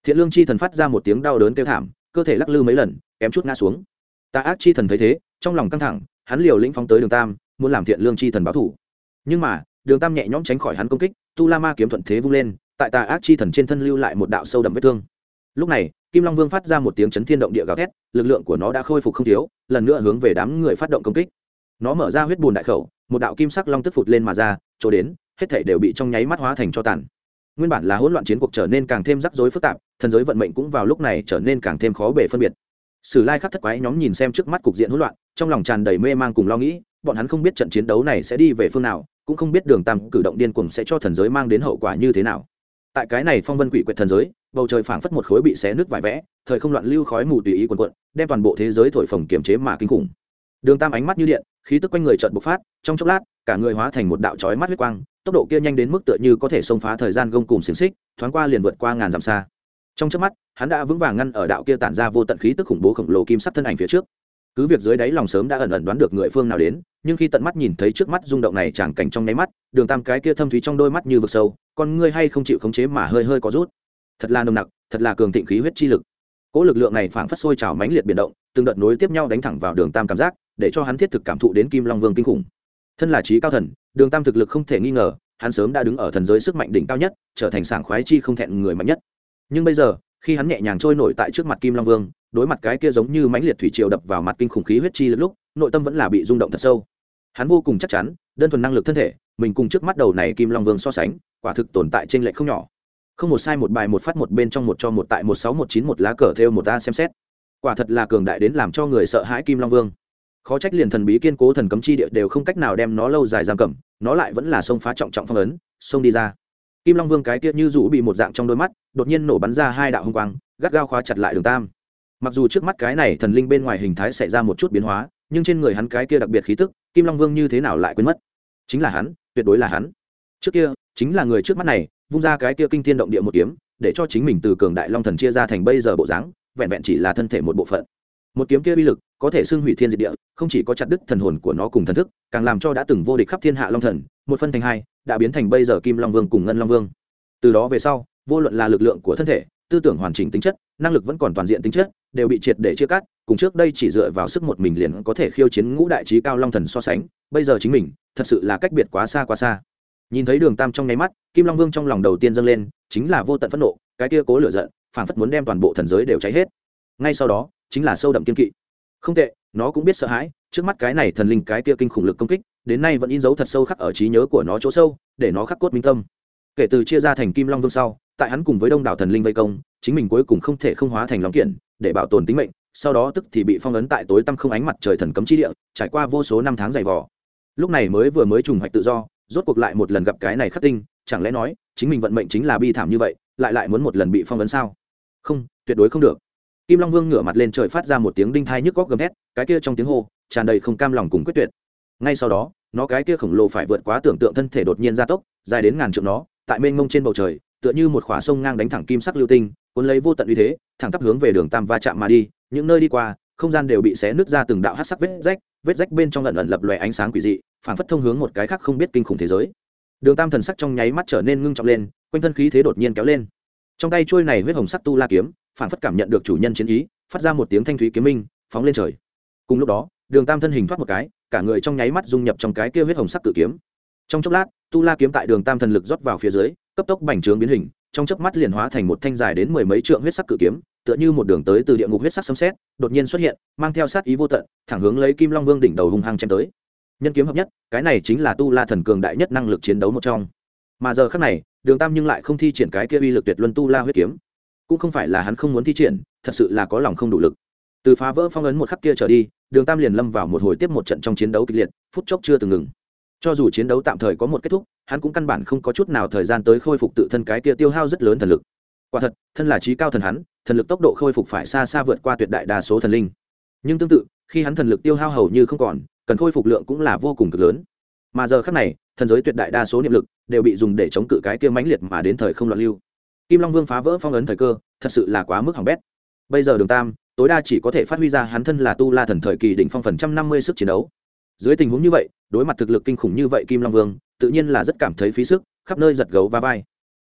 Thiện lương chi thần phát ra một tiếng đau đớn kêu thảm, cơ thể lắc lư mấy lần kém chút ngã xuống. Tà ác chi thần thấy thế, trong lòng căng thẳng, hắn liều lĩnh phóng tới đường tam, muốn làm thiện lương chi thần báo thù. Nhưng mà đường tam nhẹ nhõm tránh khỏi hắn công kích, tu la ma kiếm thuận thế vung lên, tại tà ác chi thần trên thân lưu lại một đạo sâu đậm vết thương. Lúc này Kim Long Vương phát ra một tiếng chấn thiên động địa gào thét, lực lượng của nó đã khôi phục không thiếu, lần nữa hướng về đám người phát động công kích. Nó mở ra huyết bùn đại khẩu, một đạo kim sắc long tức phụt lên mà ra, chỗ đến hết thảy đều bị trong nháy mắt hóa thành cho tàn. Nguyên bản là hỗn loạn chiến cuộc trở nên càng thêm rắc rối phức tạp, thần giới vận mệnh cũng vào lúc này trở nên càng thêm khó bề phân biệt. Sử Lai Khắc thất quái nhóm nhìn xem trước mắt cục diện hỗn loạn, trong lòng tràn đầy mê mang cùng lo nghĩ, bọn hắn không biết trận chiến đấu này sẽ đi về phương nào, cũng không biết Đường Tam cử động điên cuồng sẽ cho thần giới mang đến hậu quả như thế nào. Tại cái này phong vân quỷ quyệt thần giới, bầu trời phảng phất một khối bị xé nứt vải vẽ, thời không loạn lưu khói mù tùy ý quần quật, đem toàn bộ thế giới thổi phồng kiềm chế mà kinh khủng. Đường Tam ánh mắt như điện, khí tức quanh người chợt bộc phát, trong chốc lát, cả người hóa thành một đạo chói mắt huyết quang, tốc độ kia nhanh đến mức tựa như có thể xông phá thời gian gông cùm xiềng xích, thoáng qua liền vượt qua ngàn dặm xa. Trong chớp mắt, hắn đã vững vàng ngăn ở đạo kia tản ra vô tận khí tức khủng bố khổng lồ kim sắc thân ảnh phía trước. Cứ việc dưới đáy lòng sớm đã ẩn ẩn đoán được người phương nào đến, nhưng khi tận mắt nhìn thấy trước mắt rung động này tràn cảnh trong nháy mắt, Đường Tam cái kia thâm thúy trong đôi mắt như vực sâu, con ngươi hay không chịu khống chế mà hơi hơi có rút. Thật là nồng nặc, thật là cường thịnh khí huyết chi lực. Cỗ lực lượng này phảng phất sôi trào mãnh liệt biến động, từng đợt nối tiếp nhau đánh thẳng vào Đường Tam cảm giác, để cho hắn thiết thực cảm thụ đến Kim Long Vương kinh khủng. Thân là trí cao thần, Đường Tam thực lực không thể nghi ngờ, hắn sớm đã đứng ở thần giới sức mạnh đỉnh cao nhất, trở thành sảng khoái chi không thẹn người mạnh nhất. Nhưng bây giờ, khi hắn nhẹ nhàng trôi nổi tại trước mặt Kim Long Vương, đối mặt cái kia giống như mãnh liệt thủy triều đập vào mặt kinh khủng khí huyết chi lực lúc, nội tâm vẫn là bị rung động thật sâu. Hắn vô cùng chắc chắn, đơn thuần năng lực thân thể, mình cùng trước mắt đầu này Kim Long Vương so sánh, quả thực tồn tại trên lệch không nhỏ. Không một sai một bài một phát một bên trong một cho một tại một sáu một chín một lá cờ theo một ta xem xét. Quả thật là cường đại đến làm cho người sợ hãi Kim Long Vương. Khó trách liền thần bí kiên cố thần cấm chi địa đều không cách nào đem nó lâu dài giam cầm, nó lại vẫn là xông phá trọng trọng phong ấn, xông đi ra. Kim Long Vương cái kia như rũ bị một dạng trong đôi mắt, đột nhiên nổ bắn ra hai đạo hung quang, gắt gao khóa chặt lại Đường Tam. Mặc dù trước mắt cái này thần linh bên ngoài hình thái xảy ra một chút biến hóa, nhưng trên người hắn cái kia đặc biệt khí tức, Kim Long Vương như thế nào lại quên mất? Chính là hắn, tuyệt đối là hắn. Trước kia, chính là người trước mắt này, vung ra cái kia kinh thiên động địa một kiếm, để cho chính mình từ cường đại long thần chia ra thành bây giờ bộ dáng, vẹn vẹn chỉ là thân thể một bộ phận. Một kiếm kia uy lực, có thể xưng hủy thiên diệt địa, không chỉ có chặt đứt thần hồn của nó cùng thần thức, càng làm cho đã từng vô địch khắp thiên hạ long thần, một phân thành hai, đã biến thành bây giờ Kim Long Vương cùng Ngân Long Vương. Từ đó về sau, vô luận là lực lượng của thân thể, tư tưởng hoàn chỉnh tính chất, năng lực vẫn còn toàn diện tính chất, đều bị triệt để chia cắt, cùng trước đây chỉ dựa vào sức một mình liền có thể khiêu chiến ngũ đại chí cao long thần so sánh, bây giờ chính mình, thật sự là cách biệt quá xa quá xa. Nhìn thấy Đường Tam trong nháy mắt, Kim Long Vương trong lòng đầu tiên dâng lên, chính là vô tận phẫn nộ, cái kia cố lửa giận, phảng phất muốn đem toàn bộ thần giới đều cháy hết. Ngay sau đó, chính là sâu đậm kiên kỵ. Không tệ, nó cũng biết sợ hãi, trước mắt cái này thần linh cái kia kinh khủng lực công kích, đến nay vẫn in dấu thật sâu khắc ở trí nhớ của nó chỗ sâu, để nó khắc cốt minh tâm. Kể từ chia ra thành Kim Long Vương sau, tại hắn cùng với đông đảo thần linh vây công, chính mình cuối cùng không thể không hóa thành long kiện, để bảo tồn tính mệnh, sau đó tức thì bị phong ấn tại tối tăm không ánh mặt trời thần cấm chi địa, trải qua vô số năm tháng dày vò. Lúc này mới vừa mới trùng hoạch tự do, rốt cuộc lại một lần gặp cái này khắc tinh, chẳng lẽ nói, chính mình vận mệnh chính là bi thảm như vậy, lại lại muốn một lần bị phong ấn sao? Không, tuyệt đối không được. Kim Long Vương ngửa mặt lên trời phát ra một tiếng đinh thai nhức góc gầm thét, cái kia trong tiếng hô tràn đầy không cam lòng cùng quyết tuyệt. Ngay sau đó, nó cái kia khổng lồ phải vượt quá tưởng tượng thân thể đột nhiên gia tốc, dài đến ngàn trượng nó, tại mênh mông trên bầu trời, tựa như một khỏa sông ngang đánh thẳng kim sắc lưu tinh, cuốn lấy vô tận uy thế, thẳng tắp hướng về Đường Tam va chạm mà đi, những nơi đi qua, không gian đều bị xé nứt ra từng đạo hắc sắc vết rách, vết rách bên trong ẩn ẩn lập lòe ánh sáng quỷ dị, phảng phất thông hướng một cái khác không biết kinh khủng thế giới. Đường Tam thần sắc trong nháy mắt trở nên ngưng trọng lên, quanh thân khí thế đột nhiên kéo lên. Trong tay chuôi này huyết hồng sắc tu la kiếm, phảng phất cảm nhận được chủ nhân chiến ý, phát ra một tiếng thanh thúy kiếm minh, phóng lên trời. Cùng lúc đó, Đường Tam thân hình thoát một cái, cả người trong nháy mắt dung nhập trong cái kia huyết hồng sắc cự kiếm. Trong chốc lát, tu la kiếm tại Đường Tam thần lực rót vào phía dưới, cấp tốc bành trướng biến hình, trong chớp mắt liền hóa thành một thanh dài đến mười mấy trượng huyết sắc cự kiếm, tựa như một đường tới từ địa ngục huyết sắc sấm sét, đột nhiên xuất hiện, mang theo sát ý vô tận, thẳng hướng lấy Kim Long Vương đỉnh đầu hung hăng chém tới. Nhân kiếm hợp nhất, cái này chính là tu la thần cường đại nhất năng lực chiến đấu một trong. Mà giờ khắc này, Đường Tam nhưng lại không thi triển cái kia uy lực tuyệt luân tu la huyết kiếm, cũng không phải là hắn không muốn thi triển, thật sự là có lòng không đủ lực. Từ phá vỡ phong ấn một khắc kia trở đi, Đường Tam liền lâm vào một hồi tiếp một trận trong chiến đấu kịch liệt, phút chốc chưa từng ngừng. Cho dù chiến đấu tạm thời có một kết thúc, hắn cũng căn bản không có chút nào thời gian tới khôi phục tự thân cái kia tiêu hao rất lớn thần lực. Quả thật, thân là trí cao thần hắn, thần lực tốc độ khôi phục phải xa xa vượt qua tuyệt đại đa số thần linh. Nhưng tương tự, khi hắn thần lực tiêu hao hầu như không còn, cần khôi phục lượng cũng là vô cùng cực lớn. Mà giờ khắc này, thần giới tuyệt đại đa số niệm lực đều bị dùng để chống cự cái kia mãnh liệt mà đến thời không loạn lưu. Kim Long Vương phá vỡ phong ấn thời cơ, thật sự là quá mức hỏng bét. Bây giờ Đường Tam, tối đa chỉ có thể phát huy ra hắn thân là tu la thần thời kỳ đỉnh phong phần trăm năm mươi sức chiến đấu. Dưới tình huống như vậy, đối mặt thực lực kinh khủng như vậy Kim Long Vương, tự nhiên là rất cảm thấy phí sức, khắp nơi giật gấu va vai.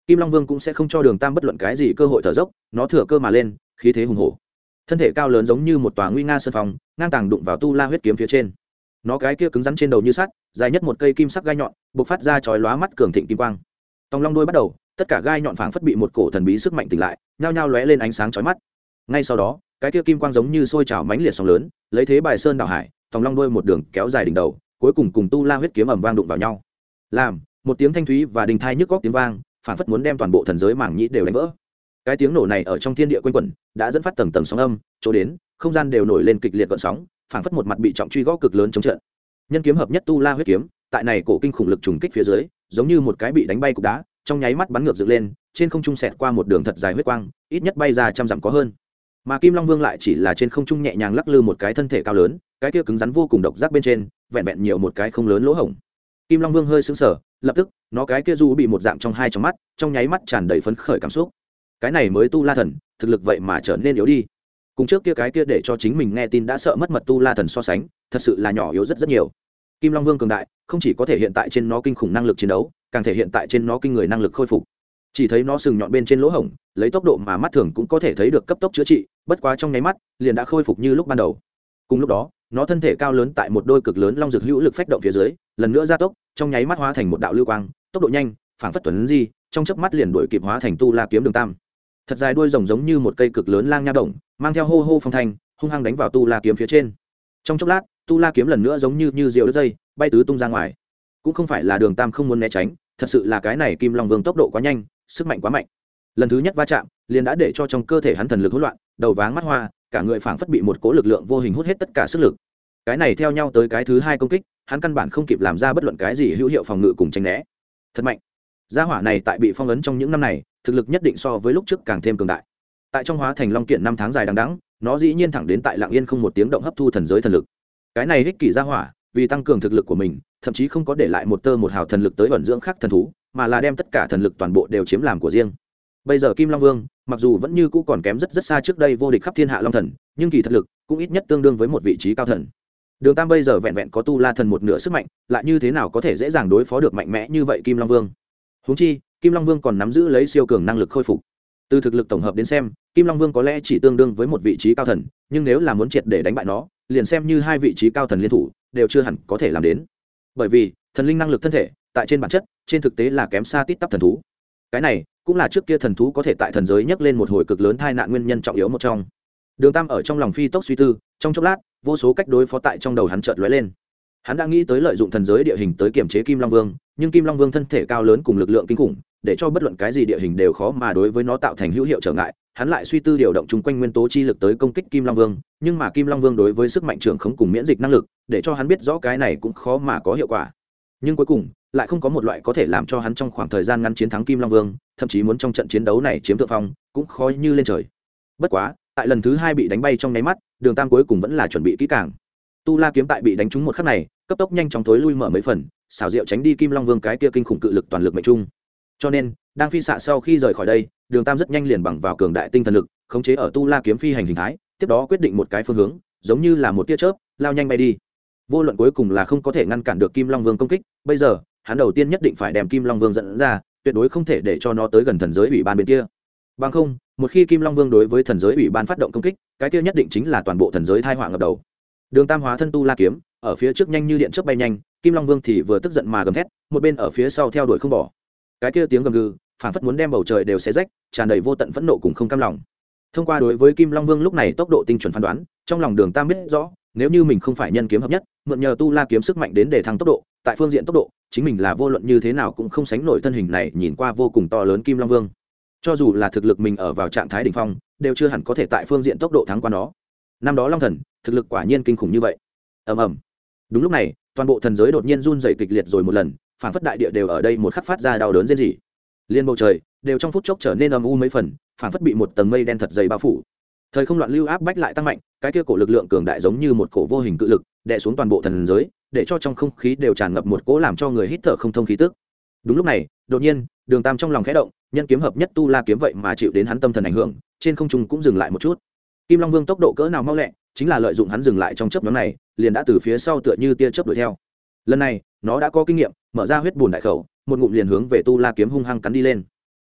Kim Long Vương cũng sẽ không cho Đường Tam bất luận cái gì cơ hội thở dốc, nó thừa cơ mà lên, khí thế hùng hổ. Thân thể cao lớn giống như một tòa nguy nga sơn phong, ngang tàng đụng vào tu la huyết kiếm phía trên. Nó cái kia cứng rắn trên đầu như sắt, dài nhất một cây kim sắc gai nhọn, bộc phát ra chói lóa mắt cường thịnh kim quang. Tòng long đuôi bắt đầu, tất cả gai nhọn phảng phất bị một cổ thần bí sức mạnh tỉnh lại, nhao nhao lóe lên ánh sáng chói mắt. Ngay sau đó, cái kia kim quang giống như sôi trào mãnh liệt sóng lớn, lấy thế bài sơn đảo hải, tòng long đuôi một đường kéo dài đỉnh đầu, cuối cùng cùng tu la huyết kiếm ầm vang đụng vào nhau. Làm một tiếng thanh thúy và đình thai nhức góc tiếng vang, phảng phất muốn đem toàn bộ thần giới mảng nhĩ đều đánh vỡ. Cái tiếng nổ này ở trong thiên địa quanh quẩn, đã dẫn phát tầng tầng sóng âm, chỗ đến, không gian đều nổi lên kịch liệt gợn sóng, phảng phất một mặt bị trọng truy gõ cực lớn chống trận. Nhân kiếm hợp nhất tu la huyết kiếm, tại này cổ kinh khủng lực trùng kích phía dưới, giống như một cái bị đánh bay cục đá, trong nháy mắt bắn ngược dựng lên, trên không trung xẹt qua một đường thật dài huyết quang, ít nhất bay ra trăm dặm có hơn. Mà Kim Long Vương lại chỉ là trên không trung nhẹ nhàng lắc lư một cái thân thể cao lớn, cái kia cứng rắn vô cùng độc giác bên trên, vẹn vẹn nhiều một cái không lớn lỗ hổng. Kim Long Vương hơi sững sờ, lập tức, nó cái kia dù bị một dạng trong hai trong mắt, trong nháy mắt tràn đầy phấn khởi cảm xúc. Cái này mới tu la thần, thực lực vậy mà trở nên yếu đi. Cùng trước kia cái kia để cho chính mình nghe tin đã sợ mất mật tu la thần so sánh, thật sự là nhỏ yếu rất rất nhiều. Kim Long Vương cường đại, không chỉ có thể hiện tại trên nó kinh khủng năng lực chiến đấu, càng thể hiện tại trên nó kinh người năng lực khôi phục. Chỉ thấy nó sừng nhọn bên trên lỗ hổng, lấy tốc độ mà mắt thường cũng có thể thấy được cấp tốc chữa trị, bất quá trong nháy mắt, liền đã khôi phục như lúc ban đầu. Cùng lúc đó, nó thân thể cao lớn tại một đôi cực lớn long dược hữu lực phách động phía dưới, lần nữa gia tốc, trong nháy mắt hóa thành một đạo lưu quang, tốc độ nhanh, phảng phất tuấn di, trong chớp mắt liền đuổi kịp hóa thành tu la kiếm Đường Tam. Thật dài đuôi rồng giống như một cây cực lớn lang nha động, mang theo hô hô phong thanh, hung hăng đánh vào tu la kiếm phía trên. Trong chốc lát, tu la kiếm lần nữa giống như như diều đứt dây, bay tứ tung ra ngoài. Cũng không phải là Đường Tam không muốn né tránh, thật sự là cái này Kim Long Vương tốc độ quá nhanh, sức mạnh quá mạnh. Lần thứ nhất va chạm, liền đã để cho trong cơ thể hắn thần lực hỗn loạn, đầu váng mắt hoa, cả người phảng phất bị một cỗ lực lượng vô hình hút hết tất cả sức lực. Cái này theo nhau tới cái thứ hai công kích, hắn căn bản không kịp làm ra bất luận cái gì hữu hiệu phòng ngự cùng tránh né. Thật mạnh. Gia hỏa này tại bị phong ấn trong những năm này, thực lực nhất định so với lúc trước càng thêm cường đại. Tại trong hóa thành long kiện năm tháng dài đằng đẵng, nó dĩ nhiên thẳng đến tại lặng yên không một tiếng động hấp thu thần giới thần lực. Cái này ích kỷ gia hỏa, vì tăng cường thực lực của mình, thậm chí không có để lại một tơ một hào thần lực tới ẩn dưỡng khác thần thú, mà là đem tất cả thần lực toàn bộ đều chiếm làm của riêng. Bây giờ Kim Long Vương, mặc dù vẫn như cũ còn kém rất rất xa trước đây vô địch khắp thiên hạ long thần, nhưng kỳ thật lực cũng ít nhất tương đương với một vị trí cao thần. Đường Tam bây giờ vẹn vẹn có tu la thần một nửa sức mạnh, lại như thế nào có thể dễ dàng đối phó được mạnh mẽ như vậy Kim Long Vương? Huống chi, Kim Long Vương còn nắm giữ lấy siêu cường năng lực khôi phục. Từ thực lực tổng hợp đến xem, Kim Long Vương có lẽ chỉ tương đương với một vị trí cao thần, nhưng nếu là muốn triệt để đánh bại nó, liền xem như hai vị trí cao thần liên thủ, đều chưa hẳn có thể làm đến. Bởi vì, thần linh năng lực thân thể, tại trên bản chất, trên thực tế là kém xa tít tắp thần thú. Cái này, cũng là trước kia thần thú có thể tại thần giới nhấc lên một hồi cực lớn tai nạn nguyên nhân trọng yếu một trong. Đường Tam ở trong lòng phi tốc suy tư, trong chốc lát, vô số cách đối phó tại trong đầu hắn chợt lóe lên. Hắn đã nghĩ tới lợi dụng thần giới địa hình tới kiểm chế Kim Long Vương, nhưng Kim Long Vương thân thể cao lớn cùng lực lượng kinh khủng, để cho bất luận cái gì địa hình đều khó mà đối với nó tạo thành hữu hiệu trở ngại. Hắn lại suy tư điều động chung quanh nguyên tố chi lực tới công kích Kim Long Vương, nhưng mà Kim Long Vương đối với sức mạnh trưởng khống cùng miễn dịch năng lực, để cho hắn biết rõ cái này cũng khó mà có hiệu quả. Nhưng cuối cùng, lại không có một loại có thể làm cho hắn trong khoảng thời gian ngắn chiến thắng Kim Long Vương, thậm chí muốn trong trận chiến đấu này chiếm thượng phong, cũng khó như lên trời. Bất quá, tại lần thứ hai bị đánh bay trong nháy mắt, Đường Tam cuối cùng vẫn là chuẩn bị kỹ càng. Tu La kiếm tại bị đánh trúng một khắc này, cấp tốc nhanh chóng tối lui mở mấy phần, xảo diệu tránh đi Kim Long Vương cái kia kinh khủng cự lực toàn lực mệnh trung. Cho nên, đang phi xạ sau khi rời khỏi đây, Đường Tam rất nhanh liền bằng vào cường đại tinh thần lực, khống chế ở Tu La kiếm phi hành hình thái, tiếp đó quyết định một cái phương hướng, giống như là một tia chớp, lao nhanh bay đi. Vô luận cuối cùng là không có thể ngăn cản được Kim Long Vương công kích, bây giờ, hắn đầu tiên nhất định phải đem Kim Long Vương dẫn ra, tuyệt đối không thể để cho nó tới gần thần giới ủy ban bên kia. Bằng không, một khi Kim Long Vương đối với thần giới ủy ban phát động công kích, cái kia nhất định chính là toàn bộ thần giới tai họa ngập đầu. Đường Tam hóa thân Tu La kiếm, ở phía trước nhanh như điện chớp bay nhanh, Kim Long Vương thì vừa tức giận mà gầm thét, một bên ở phía sau theo đuổi không bỏ. Cái kia tiếng gầm gừ, phảng phất muốn đem bầu trời đều xé rách, tràn đầy vô tận phẫn nộ cùng không cam lòng. Thông qua đối với Kim Long Vương lúc này tốc độ tinh chuẩn phán đoán, trong lòng Đường Tam biết rõ, nếu như mình không phải nhân kiếm hợp nhất, mượn nhờ Tu La kiếm sức mạnh đến để thăng tốc độ, tại phương diện tốc độ, chính mình là vô luận như thế nào cũng không sánh nổi thân hình này nhìn qua vô cùng to lớn Kim Long Vương. Cho dù là thực lực mình ở vào trạng thái đỉnh phong, đều chưa hẳn có thể tại phương diện tốc độ thắng qua nó. Năm đó Long Thần, thực lực quả nhiên kinh khủng như vậy. Ầm ầm. Đúng lúc này, toàn bộ thần giới đột nhiên run rẩy kịch liệt rồi một lần, phản phất đại địa đều ở đây một khắc phát ra đau đớn rên rỉ. Liên bầu trời đều trong phút chốc trở nên âm u mấy phần, phản phất bị một tầng mây đen thật dày bao phủ. Thời không loạn lưu áp bách lại tăng mạnh, cái kia cổ lực lượng cường đại giống như một cổ vô hình cự lực, đè xuống toàn bộ thần giới, để cho trong không khí đều tràn ngập một cỗ làm cho người hít thở không thông khí tức. Đúng lúc này, đột nhiên, Đường Tam trong lòng khẽ động, nhân kiếm hợp nhất Tu La kiếm vậy mà chịu đến hắn tâm thần ảnh hưởng, trên không trung cũng dừng lại một chút. Kim Long Vương tốc độ cỡ nào mau lẹ, chính là lợi dụng hắn dừng lại trong chớp nhoáng này, liền đã từ phía sau tựa như tia chớp đuổi theo. Lần này, nó đã có kinh nghiệm, mở ra huyết bùn đại khẩu, một ngụm liền hướng về Tu La kiếm hung hăng cắn đi lên.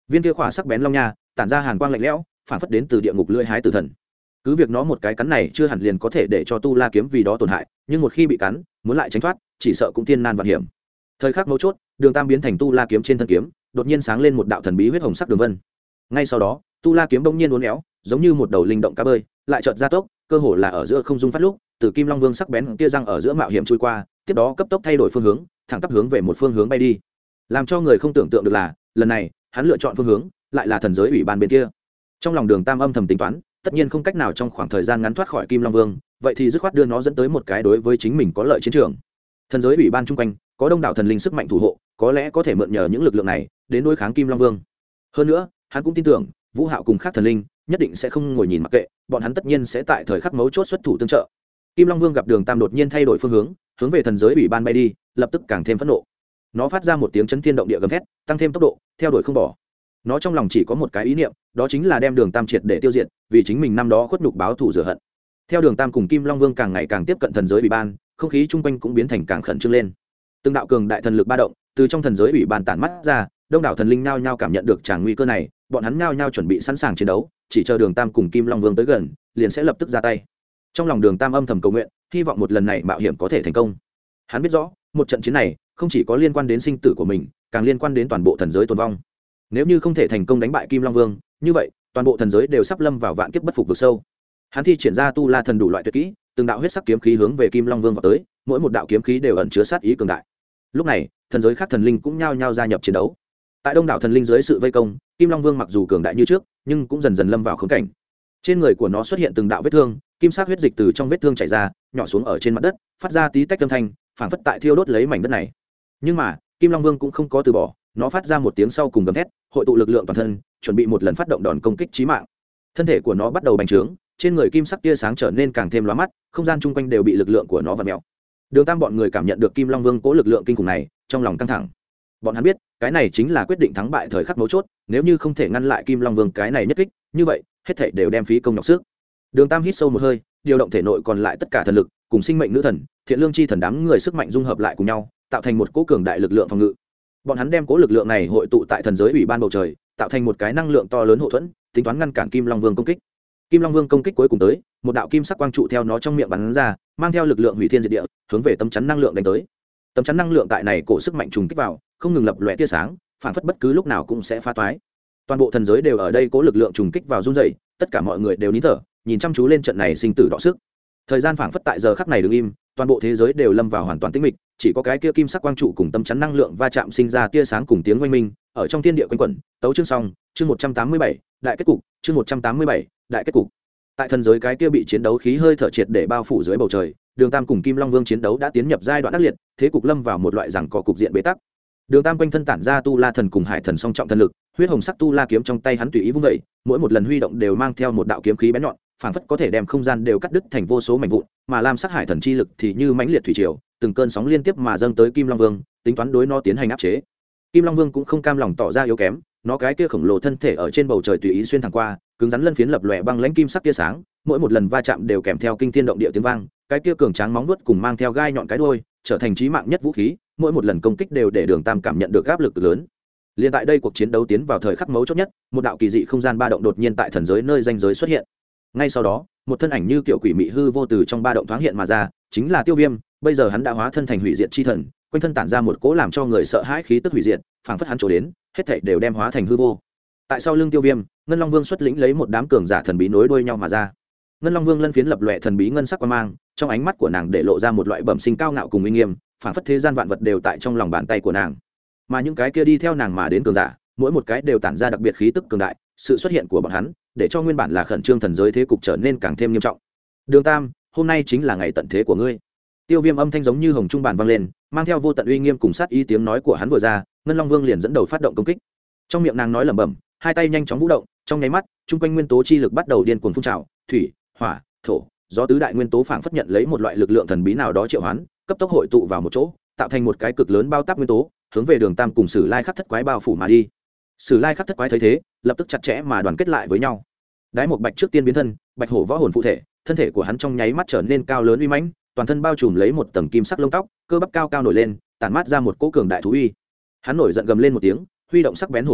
viên kia khỏa sắc bén long nha tản ra hàn quang lạnh lẽo, phản phất đến từ địa ngục lưỡi hái tử thần. Cứ việc nó một cái cắn này chưa hẳn liền có thể để cho tu la kiếm vì đó tổn hại, nhưng một khi bị cắn muốn lại tránh thoát chỉ sợ cũng thiên nan vạn hiểm. Thời khắc mấu chốt, đường tam biến thành tu la kiếm trên thân kiếm đột nhiên sáng lên một đạo thần bí huyết hồng sắc đường vân. Ngay sau đó tu la kiếm bỗng nhiên uốn éo, giống như một đầu linh động cá bơi, lại chợt gia tốc, cơ hồ là ở giữa không dung phát lúc, từ kim long vương sắc bén kia răng ở giữa mạo hiểm chui qua, tiếp đó cấp tốc thay đổi phương hướng, thẳng tắp hướng về một phương hướng bay đi. Làm cho người không tưởng tượng được là, lần này hắn lựa chọn phương hướng lại là thần giới ủy ban bên kia. Trong lòng đường tam âm thầm tính toán, tất nhiên không cách nào trong khoảng thời gian ngắn thoát khỏi kim long vương, vậy thì dứt khoát đưa nó dẫn tới một cái đối với chính mình có lợi chiến trường. Thần giới ủy ban chung quanh có đông đảo thần linh sức mạnh thủ hộ, có lẽ có thể mượn nhờ những lực lượng này đến đối kháng kim long vương. Hơn nữa hắn cũng tin tưởng Vũ Hạo cùng khác thần linh nhất định sẽ không ngồi nhìn mặc kệ, bọn hắn tất nhiên sẽ tại thời khắc mấu chốt xuất thủ tương trợ. Kim long vương gặp đường tam đột nhiên thay đổi phương hướng, hướng về thần giới ủy ban bay đi, lập tức càng thêm phẫn nộ. Nó phát ra một tiếng chấn thiên động địa gầm thét, tăng thêm tốc độ theo đuổi không bỏ. Nó trong lòng chỉ có một cái ý niệm, đó chính là đem đường tam triệt để tiêu diệt, vì chính mình năm đó khuất nhục báo thù rửa hận. Theo đường tam cùng kim long vương càng ngày càng tiếp cận thần giới ủy ban, không khí chung quanh cũng biến thành càng khẩn trương lên. Từng đạo cường đại thần lực ba động từ trong thần giới ủy ban tản mắt ra, đông đảo thần linh nhao nhao cảm nhận được tràng nguy cơ này, bọn hắn nhao nhao chuẩn bị sẵn sàng chiến đấu, chỉ chờ đường tam cùng kim long vương tới gần liền sẽ lập tức ra tay. Trong lòng đường tam âm thầm cầu nguyện, hy vọng một lần này mạo hiểm có thể thành công. Hắn biết rõ một trận chiến này không chỉ có liên quan đến sinh tử của mình, càng liên quan đến toàn bộ thần giới tồn vong. Nếu như không thể thành công đánh bại kim long vương, như vậy toàn bộ thần giới đều sắp lâm vào vạn kiếp bất phục vực sâu. Hắn thi triển ra tu la thần đủ loại tuyệt kỹ, từng đạo huyết sắc kiếm khí hướng về kim long vương vào tới, mỗi một đạo kiếm khí đều ẩn chứa sát ý cường đại. Lúc này thần giới khác thần linh cũng nhao nhao gia nhập chiến đấu. Tại đông đảo thần linh dưới sự vây công, kim long vương mặc dù cường đại như trước nhưng cũng dần dần lâm vào khốn cảnh. Trên người của nó xuất hiện từng đạo vết thương, kim sắc huyết dịch từ trong vết thương chảy ra, nhỏ xuống ở trên mặt đất, phát ra tí tách âm thanh, phảng phất tại thiêu đốt lấy mảnh đất này. Nhưng mà kim long vương cũng không có từ bỏ, nó phát ra một tiếng sau cùng gầm thét, hội tụ lực lượng toàn thân, chuẩn bị một lần phát động đòn công kích chí mạng. Thân thể của nó bắt đầu bành trướng, trên người kim sắc tia sáng trở nên càng thêm lóa mắt, không gian chung quanh đều bị lực lượng của nó vặn vẹo. Đường tam bọn người cảm nhận được kim long vương cố lực lượng kinh khủng này, trong lòng căng thẳng. Bọn hắn biết cái này chính là quyết định thắng bại thời khắc mấu chốt, nếu như không thể ngăn lại kim long vương cái này nhất kích, như vậy hết thảy đều đem phí công nhọc sức. Đường tam hít sâu một hơi, điều động thể nội còn lại tất cả thần lực, cùng sinh mệnh nữ thần, thiện lương chi thần đám người sức mạnh dung hợp lại cùng nhau, tạo thành một cỗ cường đại lực lượng phòng ngự. Bọn hắn đem cỗ lực lượng này hội tụ tại thần giới ủy ban bầu trời, tạo thành một cái năng lượng to lớn hộ thuẫn, tính toán ngăn cản kim long vương công kích. Kim long vương công kích cuối cùng tới, một đạo kim sắc quang trụ theo nó trong miệng bắn ra, mang theo lực lượng hủy thiên diệt địa, hướng về tấm chắn năng lượng đánh tới. Tấm chắn năng lượng tại này cổ sức mạnh trùng kích vào, không ngừng lập lòe tia sáng, phản phất bất cứ lúc nào cũng sẽ phá toái. Toàn bộ thần giới đều ở đây cố lực lượng trùng kích vào run rẩy, tất cả mọi người đều nín thở, nhìn chăm chú lên trận này sinh tử đọ sức. Thời gian phảng phất tại giờ khắc này đứng im, toàn bộ thế giới đều lâm vào hoàn toàn tĩnh mịch, chỉ có cái kia kim sắc quang trụ cùng tấm chắn năng lượng va chạm sinh ra tia sáng cùng tiếng oanh minh, ở trong thiên địa quanh quẩn. Tấu chương xong, chương một trăm tám mươi bảy, đại kết cục, chương một trăm tám mươi bảy, đại kết cục. Tại thần giới cái kia bị chiến đấu khí hơi thở triệt để bao phủ dưới bầu trời, Đường Tam cùng Kim Long Vương chiến đấu đã tiến nhập giai đoạn ác liệt, thế cục lâm vào một loại giằng co cục diện bế tắc. Đường Tam quanh thân tản ra tu la thần cùng hải thần song trọng thần lực, huyết hồng sắc tu la kiếm trong tay hắn tùy ý vung dậy, mỗi một lần huy động đều mang theo một đạo kiếm khí bén nhọn, phảng phất có thể đem không gian đều cắt đứt thành vô số mảnh vụn, mà lam sắc hải thần chi lực thì như mãnh liệt thủy triều, từng cơn sóng liên tiếp mà dâng tới Kim Long Vương, tính toán đối nó tiến hành áp chế. Kim Long Vương cũng không cam lòng tỏ ra yếu kém, nó cái kia khổng lồ thân thể ở trên bầu trời tùy ý xuyên thẳng qua, cứng rắn lân phiến lập lòe băng lãnh kim sắc tia sáng, mỗi một lần va chạm đều kèm theo kinh thiên động địa tiếng vang, cái kia cường tráng móng vuốt cùng mang theo gai nhọn cái đuôi, trở thành chí mạng nhất vũ khí, mỗi một lần công kích đều để Đường Tam cảm nhận được áp lực lớn. Liên tại đây cuộc chiến đấu tiến vào thời khắc mấu chốt nhất, một đạo kỳ dị không gian ba động đột nhiên tại thần giới nơi danh giới xuất hiện. Ngay sau đó, một thân ảnh như kiểu quỷ mị hư vô từ trong ba động thoáng hiện mà ra, chính là Tiêu Viêm, bây giờ hắn đã hóa thân thành hủy diệt chi thần, quanh thân tản ra một cỗ làm cho người sợ hãi khí tức hủy diệt, phảng phất hắn chỗ đến, hết thảy đều đem hóa thành hư vô. Tại sau lưng Tiêu Viêm, Ngân Long Vương xuất lĩnh lấy một đám cường giả thần bí nối đuôi nhau mà ra. Ngân Long Vương lân phiến lập lòe thần bí ngân sắc quang mang, trong ánh mắt của nàng để lộ ra một loại bẩm sinh cao ngạo cùng uy nghiêm, phảng phất thế gian vạn vật đều tại trong lòng bàn tay của nàng. Mà những cái kia đi theo nàng mà đến cường giả, mỗi một cái đều tản ra đặc biệt khí tức cường đại, sự xuất hiện của bọn hắn, để cho nguyên bản là khẩn trương thần giới thế cục trở nên càng thêm nghiêm trọng. Đường Tam, hôm nay chính là ngày tận thế của ngươi. Tiêu Viêm âm thanh giống như hồng trung bản vang lên, mang theo vô tận uy nghiêm cùng sát ý, tiếng nói của hắn vừa ra, Ngân Long Vương liền dẫn đầu phát động công kích. Trong miệng nàng nói lẩm bẩm, hai tay nhanh chóng vũ động, trong nháy mắt, trung quanh nguyên tố chi lực bắt đầu điên cuồng phun trào, thủy, hỏa, thổ, gió tứ đại nguyên tố phảng phất nhận lấy một loại lực lượng thần bí nào đó triệu hoán, cấp tốc hội tụ vào một chỗ, tạo thành một cái cực lớn bao táp nguyên tố, hướng về Đường Tam cùng Sử Lai Khắc Thất Quái bao phủ mà đi. Sử Lai Khắc Thất Quái thấy thế, lập tức chặt chẽ mà đoàn kết lại với nhau. Đái một bạch trước tiên biến thân, bạch hổ võ hồn phụ thể, thân thể của hắn trong nháy mắt trở nên cao lớn uy mãnh, toàn thân bao trùm lấy một tầng kim sắc lông tóc, cơ bắp cao cao nổi lên, tản mát ra một cỗ cường đại thú uy. Hắn nổi giận gầm lên một tiếng, huy động sắc bén hổ trảo,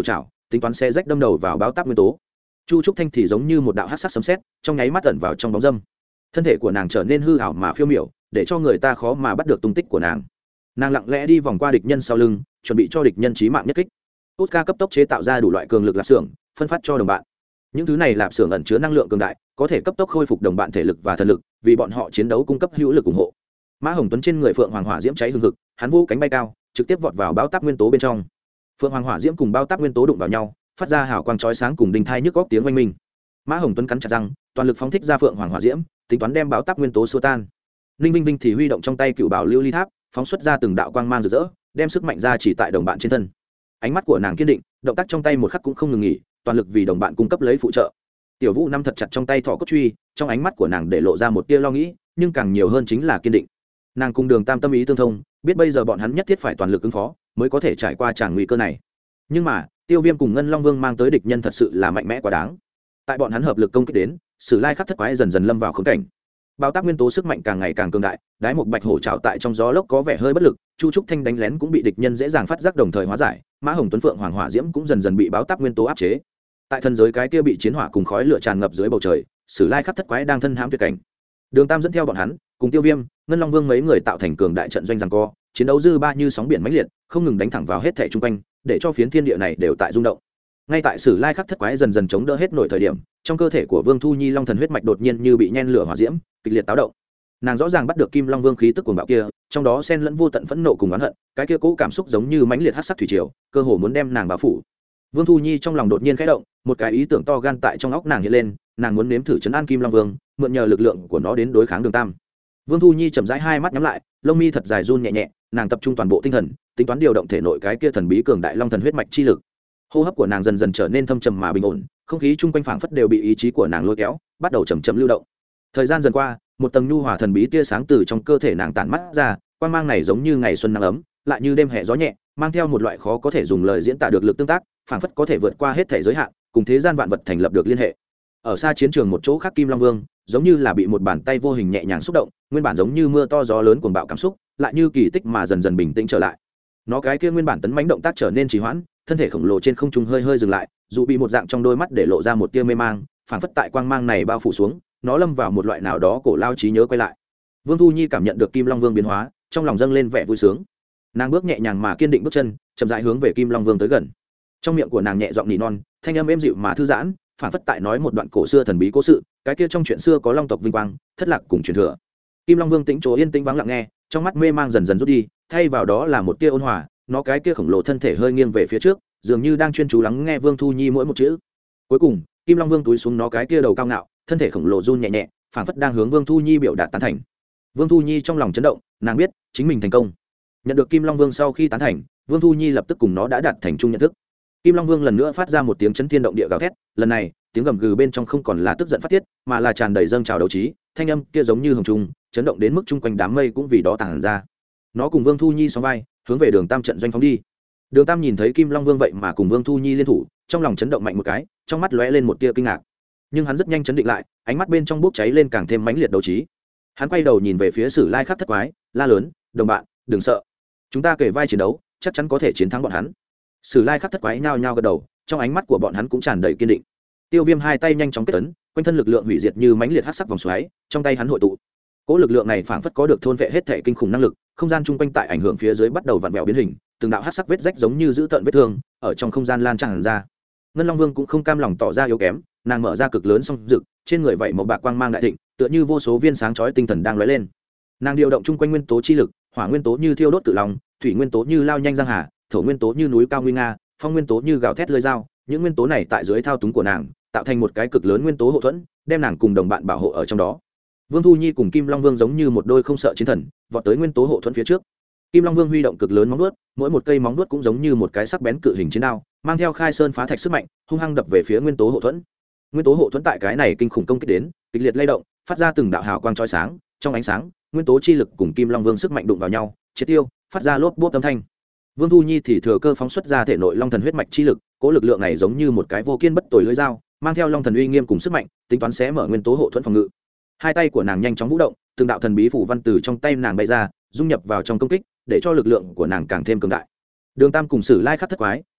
tính toán xe rách đâm đầu vào báo táp nguyên tố. Chu Trúc Thanh thì giống như một đạo hắc sắc sấm sét, trong nháy mắt ẩn vào trong bóng dâm. Thân thể của nàng trở nên hư ảo mà phiêu miểu, để cho người ta khó mà bắt được tung tích của nàng. Nàng lặng lẽ đi vòng qua địch nhân sau lưng, chuẩn bị cho địch nhân chí mạng nhất kích. Oscar cấp tốc chế tạo ra đủ loại cường lực lạp xưởng, phân phát cho đồng bạn. Những thứ này lạp xưởng ẩn chứa năng lượng cường đại, có thể cấp tốc khôi phục đồng bạn thể lực và thần lực, vì bọn họ chiến đấu cung cấp hữu lực ủng hộ. Mã Hồng Tuấn trên người Phượng Hoàng Hỏa Diễm cháy hừng hực, hắn vỗ cánh bay cao, trực tiếp vọt vào báo táp nguyên tố bên trong. Phượng Hoàng Hỏa Diễm cùng báo táp nguyên tố đụng vào nhau, phát ra hào quang chói sáng cùng đinh thai nhức góc tiếng oanh minh. Mã Hồng Tuấn cắn chặt răng, toàn lực phóng thích ra Phượng Hoàng Hỏa Diễm, tính toán đem báo táp nguyên tố xua tan. Ninh Vinh Vinh thì huy động trong tay cựu bảo lưu ly tháp, phóng xuất ra từng đạo quang mang rực rỡ, đem sức mạnh ra chỉ tại đồng bạn trên thân. Ánh mắt của nàng kiên định, động tác trong tay một khắc cũng không ngừng nghỉ, toàn lực vì đồng bạn cung cấp lấy phụ trợ. Tiểu Vũ nắm thật chặt trong tay thọ cốt truy, trong ánh mắt của nàng để lộ ra một tia lo nghĩ, nhưng càng nhiều hơn chính là kiên định. Nàng cùng Đường Tam tâm ý tương thông, biết bây giờ bọn hắn nhất thiết phải toàn lực ứng phó, mới có thể trải qua tràng nguy cơ này. Nhưng mà, Tiêu Viêm cùng Ngân Long Vương mang tới địch nhân thật sự là mạnh mẽ quá đáng. Tại bọn hắn hợp lực công kích đến, Sử Lai Khắc thất quái dần dần lâm vào khốn cảnh. Bao tác nguyên tố sức mạnh càng ngày càng cường đại, đái một bạch hổ trảo tại trong gió lốc có vẻ hơi bất lực, Chu Trúc Thanh đánh lén cũng bị địch nhân dễ dàng phát giác đồng thời hóa giải, Mã Hồng Tuấn Phượng Hoàng Hỏa Diễm cũng dần dần bị báo tác nguyên tố áp chế. Tại thần giới cái kia bị chiến hỏa cùng khói lửa tràn ngập dưới bầu trời, Sử Lai Khắc thất quái đang thân hãm tuyệt cảnh. Đường Tam dẫn theo bọn hắn, cùng Tiêu Viêm, Ngân Long Vương mấy người tạo thành cường đại trận doanh giằng co, chiến đấu dư ba như sóng biển mãnh liệt, không ngừng đánh thẳng vào hết thảy xung quanh, để cho phiến thiên địa này đều tại rung động. Ngay tại Sử Lai Khắc thất quái dần dần chống đỡ hết nổi thời điểm, trong cơ thể của Vương Thu Nhi Long thần huyết mạch đột nhiên như bị nhen lửa hỏa diễm, kịch liệt táo động. Nàng rõ ràng bắt được Kim Long Vương khí tức cuồng bạo kia, trong đó xen lẫn vô tận phẫn nộ cùng oán hận, cái kia cố cảm xúc giống như mãnh liệt hắc sắc thủy triều, cơ hồ muốn đem nàng bao phủ. Vương Thu Nhi trong lòng đột nhiên khẽ động, một cái ý tưởng to gan tại trong óc nàng hiện lên, nàng muốn nếm thử trấn an Kim Long Vương, mượn nhờ lực lượng của nó đến đối kháng Đường Tam. Vương Thu Nhi chậm rãi hai mắt nhắm lại, lông mi thật dài run nhẹ nhẹ, nàng tập trung toàn bộ tinh thần, tính toán điều động thể nội cái kia thần bí cường đại long thần huyết mạch chi lực. Hô hấp của nàng dần dần trở nên thâm trầm mà bình ổn, không khí chung quanh phảng phất đều bị ý chí của nàng lôi kéo, bắt đầu chậm chậm lưu động. Thời gian dần qua, một tầng nhu hòa thần bí tia sáng từ trong cơ thể nàng tản mắt ra, quang mang này giống như ngày xuân nắng ấm, lại như đêm hè gió nhẹ, mang theo một loại khó có thể dùng lời diễn tả được lực tương tác, phảng phất có thể vượt qua hết thể giới hạn, cùng thế gian vạn vật thành lập được liên hệ. Ở xa chiến trường một chỗ khác, Kim Long Vương giống như là bị một bàn tay vô hình nhẹ nhàng xúc động, nguyên bản giống như mưa to gió lớn cuồng bạo cảm xúc, lại như kỳ tích mà dần dần bình tĩnh trở lại. Nó cái kia nguyên bản tấn mãnh động tác trở nên trì hoãn, thân thể khổng lồ trên không trung hơi hơi dừng lại, dù bị một dạng trong đôi mắt để lộ ra một tia mê mang, phảng phất tại quang mang này bao phủ xuống, nó lâm vào một loại nào đó cổ lao trí nhớ quay lại. Vương Thu Nhi cảm nhận được Kim Long Vương biến hóa, trong lòng dâng lên vẻ vui sướng. Nàng bước nhẹ nhàng mà kiên định bước chân, chậm rãi hướng về Kim Long Vương tới gần. Trong miệng của nàng nhẹ giọng nỉ non, thanh âm êm dịu mà thư giãn, phảng phất tại nói một đoạn cổ xưa thần bí cố sự, cái kia trong chuyện xưa có long tộc vinh quang, thất lạc cùng truyền thừa. Kim Long Vương tĩnh chỗ yên tĩnh vắng lặng nghe, trong mắt mê mang dần dần rút đi, thay vào đó là một tia ôn hòa, nó cái kia khổng lồ thân thể hơi nghiêng về phía trước, dường như đang chuyên chú lắng nghe Vương Thu Nhi mỗi một chữ. Cuối cùng, Kim Long Vương túi xuống nó cái kia đầu cao ngạo, thân thể khổng lồ run nhẹ nhẹ, phảng phất đang hướng Vương Thu Nhi biểu đạt tán thành. Vương Thu Nhi trong lòng chấn động, nàng biết chính mình thành công. Nhận được Kim Long Vương sau khi tán thành, Vương Thu Nhi lập tức cùng nó đã đạt thành chung nhận thức. Kim Long Vương lần nữa phát ra một tiếng chấn thiên động địa gào thét, lần này, tiếng gầm gừ bên trong không còn là tức giận phát tiết, mà là tràn đầy dâng trào đấu trí, thanh âm kia giống như hồng trung, chấn động đến mức chung quanh đám mây cũng vì đó tản ra. Nó cùng Vương Thu Nhi song vai, hướng về Đường Tam trận doanh phóng đi. Đường Tam nhìn thấy Kim Long Vương vậy mà cùng Vương Thu Nhi liên thủ, trong lòng chấn động mạnh một cái, trong mắt lóe lên một tia kinh ngạc. Nhưng hắn rất nhanh chấn định lại, ánh mắt bên trong bốc cháy lên càng thêm mãnh liệt đấu trí. Hắn quay đầu nhìn về phía Sử Lai Khắc thất quái, la lớn, "Đồng bạn, đừng sợ. Chúng ta kể vai chiến đấu, chắc chắn có thể chiến thắng bọn hắn." Sử Lai Khắc thất quái nhao nhao gật đầu, trong ánh mắt của bọn hắn cũng tràn đầy kiên định. Tiêu Viêm hai tay nhanh chóng kết tấn, quanh thân lực lượng hủy diệt như mãnh liệt hắc sắc vòng xoáy, trong tay hắn hội tụ. Cỗ lực lượng này phảng phất có được thôn vệ hết thể kinh khủng năng lực, không gian chung quanh tại ảnh hưởng phía dưới bắt đầu vặn vẹo biến hình, từng đạo hắc sắc vết rách giống như giữ tận vết thương, ở trong không gian lan tràn ra. Ngân Long Vương cũng không cam lòng tỏ ra yếu kém, nàng mở ra cực lớn song rực, trên người vậy màu bạc quang mang đại thịnh, tựa như vô số viên sáng chói tinh thần đang lóe lên. Nàng điều động chung quanh nguyên tố chi lực, hỏa nguyên tố như thiêu đốt cự long, thủy nguyên tố như lao nhanh giang hà, thổ nguyên tố như núi cao nguy nga, phong nguyên tố như gào thét lưỡi dao, những nguyên tố này tại dưới thao túng của nàng, tạo thành một cái cực lớn nguyên tố hộ thuẫn, đem nàng cùng đồng bạn bảo hộ ở trong đó. Vương Thu Nhi cùng Kim Long Vương giống như một đôi không sợ chiến thần, vọt tới nguyên tố hộ thuẫn phía trước. Kim Long Vương huy động cực lớn móng vuốt, mỗi một cây móng vuốt cũng giống như một cái sắc bén cự hình chiến đao, mang theo khai sơn phá thạch sức mạnh, hung hăng đập về phía nguyên tố hộ thuẫn. Nguyên tố hộ thuẫn tại cái này kinh khủng công kích đến, kịch liệt lay động, phát ra từng đạo hào quang chói sáng, trong ánh sáng, nguyên tố chi lực cùng Kim Long Vương sức mạnh đụng vào nhau, triệt tiêu, phát ra lốp bốp âm thanh. Vương Thu Nhi thì thừa cơ phóng xuất ra thể nội long thần huyết mạch chi lực, cố lực lượng này giống như một cái vô kiên bất tồi lưỡi dao, mang theo long thần uy nghiêm cùng sức mạnh, tính toán xé mở nguyên tố hộ thuẫn phòng ngự. Hai tay của nàng nhanh chóng vũ động, từng đạo thần bí phủ văn từ trong tay nàng bay ra, dung nhập vào trong công kích, để cho lực lượng của nàng càng thêm cường đại. Đường Tam cùng Sử Lai Khắc thất quái,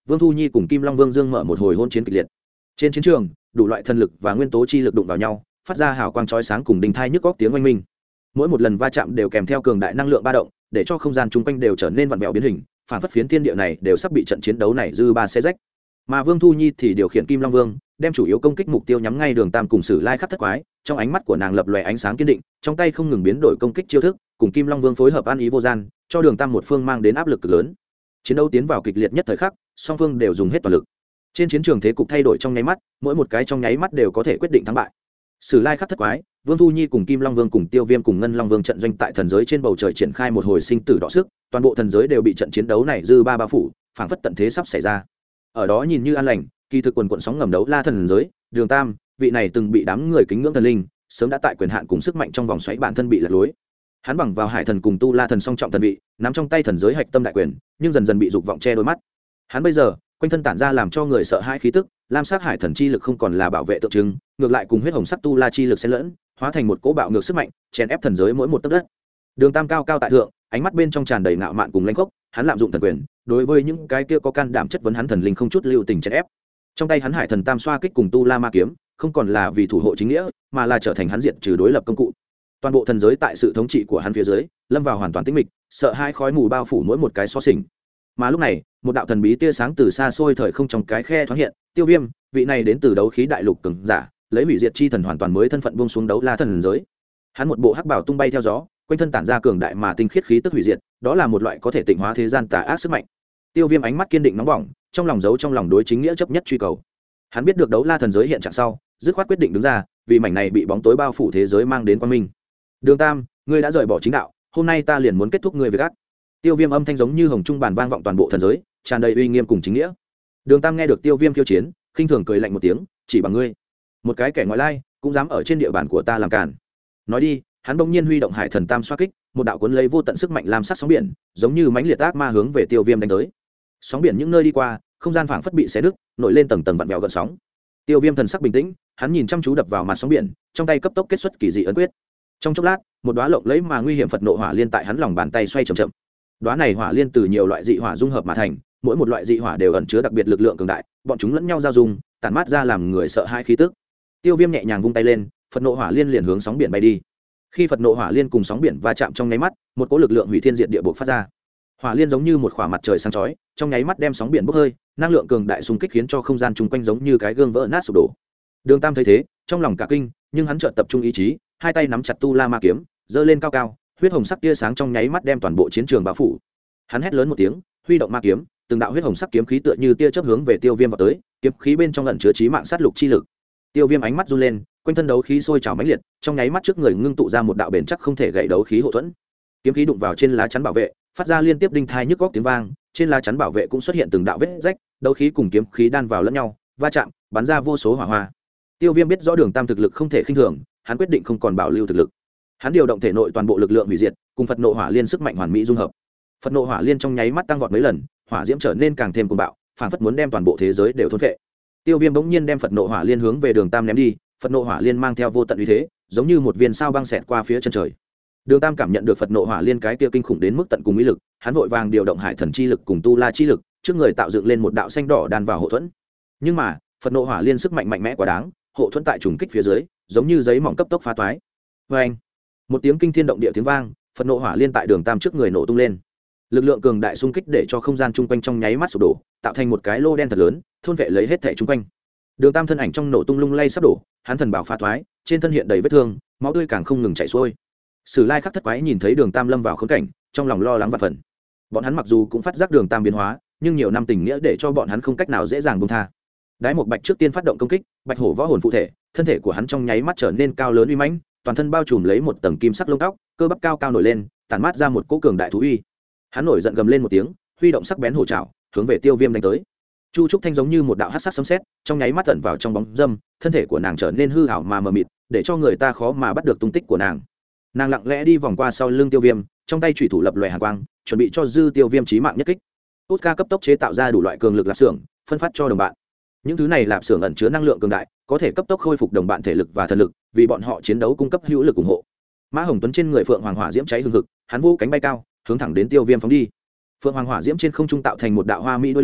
Vương Thu Nhi cùng Kim Long Vương Dương mở một hồi hôn chiến kịch liệt. Trên chiến trường, đủ loại thần lực và nguyên tố chi lực đụng vào nhau, phát ra hào quang chói sáng cùng đình thai nhức góc tiếng oanh minh. Mỗi một lần va chạm đều kèm theo cường đại năng lượng ba động, để cho không gian chung quanh đều trở nên vặn vẹo biến hình, phản phất phiến thiên địa này đều sắp bị trận chiến đấu này dư ba xé rách. Mà Vương Thu Nhi thì điều khiển Kim Long Vương, đem chủ yếu công kích mục tiêu nhắm ngay Đường Tam cùng Sử Lai Khắc Thất Quái, trong ánh mắt của nàng lập lòe ánh sáng kiên định, trong tay không ngừng biến đổi công kích chiêu thức, cùng Kim Long Vương phối hợp ăn ý vô gian, cho Đường Tam một phương mang đến áp lực cực lớn. Chiến đấu tiến vào kịch liệt nhất thời khắc, song phương đều dùng hết toàn lực. Trên chiến trường thế cục thay đổi trong nháy mắt, mỗi một cái trong nháy mắt đều có thể quyết định thắng bại. Sử Lai Khắc Thất Quái, Vương Thu Nhi cùng Kim Long Vương cùng Tiêu Viêm cùng Ngân Long Vương trận doanh tại thần giới trên bầu trời triển khai một hồi sinh tử đọ sức, toàn bộ thần giới đều bị trận chiến đấu này dư ba bao phủ, phảng phất tận thế sắp xảy ra. Ở đó nhìn như an lành, kỳ thực quần quần sóng ngầm đấu la thần giới, Đường Tam, vị này từng bị đám người kính ngưỡng thần linh, sớm đã tại quyền hạn cùng sức mạnh trong vòng xoáy bản thân bị lật lối. Hắn bằng vào hải thần cùng tu la thần song trọng thần vị, nắm trong tay thần giới hạch tâm đại quyền, nhưng dần dần bị dục vọng che đôi mắt. Hắn bây giờ, quanh thân tản ra làm cho người sợ hãi khí tức, lam sắc hải thần chi lực không còn là bảo vệ tượng trưng, ngược lại cùng huyết hồng sắc tu la chi lực xen lẫn, hóa thành một cỗ bạo ngược sức mạnh, chèn ép thần giới mỗi một tấc đất. Đường Tam cao cao tại thượng, ánh mắt bên trong tràn đầy ngạo mạn cùng lãnh khốc, hắn lạm dụng thần quyền, đối với những cái kia có can đảm chất vấn hắn thần linh không chút lưu tình chèn ép. Trong tay hắn hải thần tam xoa kích cùng tu la ma kiếm, không còn là vì thủ hộ chính nghĩa, mà là trở thành hắn diện trừ đối lập công cụ. Toàn bộ thần giới tại sự thống trị của hắn phía dưới, lâm vào hoàn toàn tĩnh mịch, sợ hai khói mù bao phủ mỗi một cái xó xỉnh. Mà lúc này, một đạo thần bí tia sáng từ xa xôi thời không trong cái khe thoáng hiện, Tiêu Viêm, vị này đến từ đấu khí đại lục cường giả, lấy hủy diệt chi thần hoàn toàn mới thân phận buông xuống đấu la thần giới. Hắn một bộ hắc bào tung bay theo gió, quanh thân tản ra cường đại mà tinh khiết khí tức hủy diệt, đó là một loại có thể tịnh hóa thế gian tà ác sức mạnh. Tiêu Viêm ánh mắt kiên định nóng bỏng, trong lòng giấu trong lòng đối chính nghĩa chấp nhất truy cầu. Hắn biết được đấu la thần giới hiện trạng sau, dứt khoát quyết định đứng ra, vì mảnh này bị bóng tối bao phủ thế giới mang đến quang minh. Đường Tam, ngươi đã rời bỏ chính đạo, hôm nay ta liền muốn kết thúc ngươi với gác. Tiêu Viêm âm thanh giống như hồng trung bàn vang vọng toàn bộ thần giới, tràn đầy uy nghiêm cùng chính nghĩa. Đường Tam nghe được Tiêu Viêm khiêu chiến, khinh thường cười lạnh một tiếng, chỉ bằng ngươi, một cái kẻ ngoại lai, cũng dám ở trên địa bàn của ta làm cản. Nói đi, hắn bỗng nhiên huy động hải thần tam xoa kích, một đạo cuốn lấy vô tận sức mạnh làm sắc sóng biển, giống như mãnh liệt ác ma hướng về Tiêu Viêm đánh tới. Sóng biển những nơi đi qua, không gian phảng phất bị xé nứt, nổi lên tầng tầng vặn vẹo gợn sóng. Tiêu Viêm thần sắc bình tĩnh, hắn nhìn chăm chú đập vào mặt sóng biển, trong tay cấp tốc kết xuất kỳ dị ấn quyết. Trong chốc lát, một đóa lộng lẫy mà nguy hiểm Phật nộ hỏa liên tại hắn lòng bàn tay xoay chậm chậm. Đóa này hỏa liên từ nhiều loại dị hỏa dung hợp mà thành, mỗi một loại dị hỏa đều ẩn chứa đặc biệt lực lượng cường đại, bọn chúng lẫn nhau giao dung, tản mát ra làm người sợ hãi khí tức. Tiêu Viêm nhẹ nhàng vung tay lên, Phật nộ hỏa liên liền hướng sóng biển bay đi. Khi Phật nộ hỏa liên cùng sóng biển va chạm trong nháy mắt, một cỗ lực lượng hủy thiên diệt địa bộc phát ra. Hỏa liên giống như một khỏa mặt trời sáng chói, trong nháy mắt đem sóng biển bốc hơi, năng lượng cường đại xung kích khiến cho không gian chung quanh giống như cái gương vỡ nát sụp đổ. Đường Tam thấy thế, trong lòng cả kinh, nhưng hắn chợt tập trung ý chí, hai tay nắm chặt tu la ma kiếm, giơ lên cao cao, huyết hồng sắc tia sáng trong nháy mắt đem toàn bộ chiến trường bao phủ. Hắn hét lớn một tiếng, huy động ma kiếm, từng đạo huyết hồng sắc kiếm khí tựa như tia chớp hướng về Tiêu Viêm vào tới, kiếm khí bên trong ẩn chứa chí mạng sát lục chi lực. Tiêu Viêm ánh mắt run lên, quanh thân đấu khí sôi trào mãnh liệt, trong nháy mắt trước người ngưng tụ ra một đạo bền chắc không thể gãy đấu khí hộ thuẫn. Kiếm khí đụng vào trên lá chắn bảo vệ, phát ra liên tiếp đinh thai nhức góc tiếng vang, trên lá chắn bảo vệ cũng xuất hiện từng đạo vết rách, đấu khí cùng kiếm khí đan vào lẫn nhau, va chạm, bắn ra vô số hỏa hoa. Tiêu Viêm biết rõ Đường Tam thực lực không thể khinh thường, hắn quyết định không còn bảo lưu thực lực. Hắn điều động thể nội toàn bộ lực lượng hủy diệt, cùng Phật nộ hỏa liên sức mạnh hoàn mỹ dung hợp. Phật nộ hỏa liên trong nháy mắt tăng vọt mấy lần, hỏa diễm trở nên càng thêm cuồng bạo, phảng phất muốn đem toàn bộ thế giới đều thôn phệ. Tiêu Viêm bỗng nhiên đem Phật nộ hỏa liên hướng về Đường Tam ném đi, Phật nộ hỏa liên mang theo vô tận uy thế, giống như một viên sao băng xẹt qua phía chân trời. Đường Tam cảm nhận được Phật nộ hỏa liên cái kia kinh khủng đến mức tận cùng uy lực, hắn vội vàng điều động hải thần chi lực cùng tu la chi lực, trước người tạo dựng lên một đạo xanh đỏ đan vào hộ thuẫn. Nhưng mà, Phật nộ hỏa liên sức mạnh mạnh mẽ quá đáng, hộ thuẫn tại trùng kích phía dưới, giống như giấy mỏng cấp tốc phá toái. Oeng! Một tiếng kinh thiên động địa tiếng vang, Phật nộ hỏa liên tại Đường Tam trước người nổ tung lên. Lực lượng cường đại xung kích để cho không gian chung quanh trong nháy mắt sụp đổ, tạo thành một cái lô đen thật lớn, thôn vệ lấy hết thảy chung quanh. Đường Tam thân ảnh trong nổ tung lung lay sắp đổ, hắn thần bảo phá toái, trên thân hiện đầy vết thương, máu tươi càng không ngừng chảy xuôi. Sử Lai Khắc Thất Quái nhìn thấy Đường Tam lâm vào khốn cảnh, trong lòng lo lắng vạn phần. Bọn hắn mặc dù cũng phát giác Đường Tam biến hóa, nhưng nhiều năm tình nghĩa để cho bọn hắn không cách nào dễ dàng buông tha. Đái Một Bạch trước tiên phát động công kích, Bạch Hổ võ hồn phụ thể, thân thể của hắn trong nháy mắt trở nên cao lớn uy mãnh, toàn thân bao trùm lấy một tầng kim sắc lông tóc, cơ bắp cao cao nổi lên, tản mát ra một cỗ cường đại thú uy. Hắn nổi giận gầm lên một tiếng, huy động sắc bén hổ trảo, hướng về Tiêu Viêm đánh tới. Chu Trúc Thanh giống như một đạo hắc sắc sấm sét, trong nháy mắt tận vào trong bóng dâm, thân thể của nàng trở nên hư ảo mà mờ mịt, để cho người ta khó mà bắt được tung tích của nàng. Nàng lặng lẽ đi vòng qua sau lưng Tiêu Viêm, trong tay chủy thủ lập lòe hàn quang, chuẩn bị cho dư Tiêu Viêm chí mạng nhất kích. Oscar cấp tốc chế tạo ra đủ loại cường lực lạp xưởng, phân phát cho đồng bạn. Những thứ này lạp xưởng ẩn chứa năng lượng cường đại, có thể cấp tốc khôi phục đồng bạn thể lực và thần lực, vì bọn họ chiến đấu cung cấp hữu lực ủng hộ. Mã Hồng Tuấn trên người Phượng Hoàng Hỏa diễm cháy hừng hực, hắn vỗ cánh bay cao, hướng thẳng đến Tiêu Viêm phóng đi. Phượng Hoàng Hỏa diễm trên không trung tạo thành một đạo hoa mỹ đuôi lửa,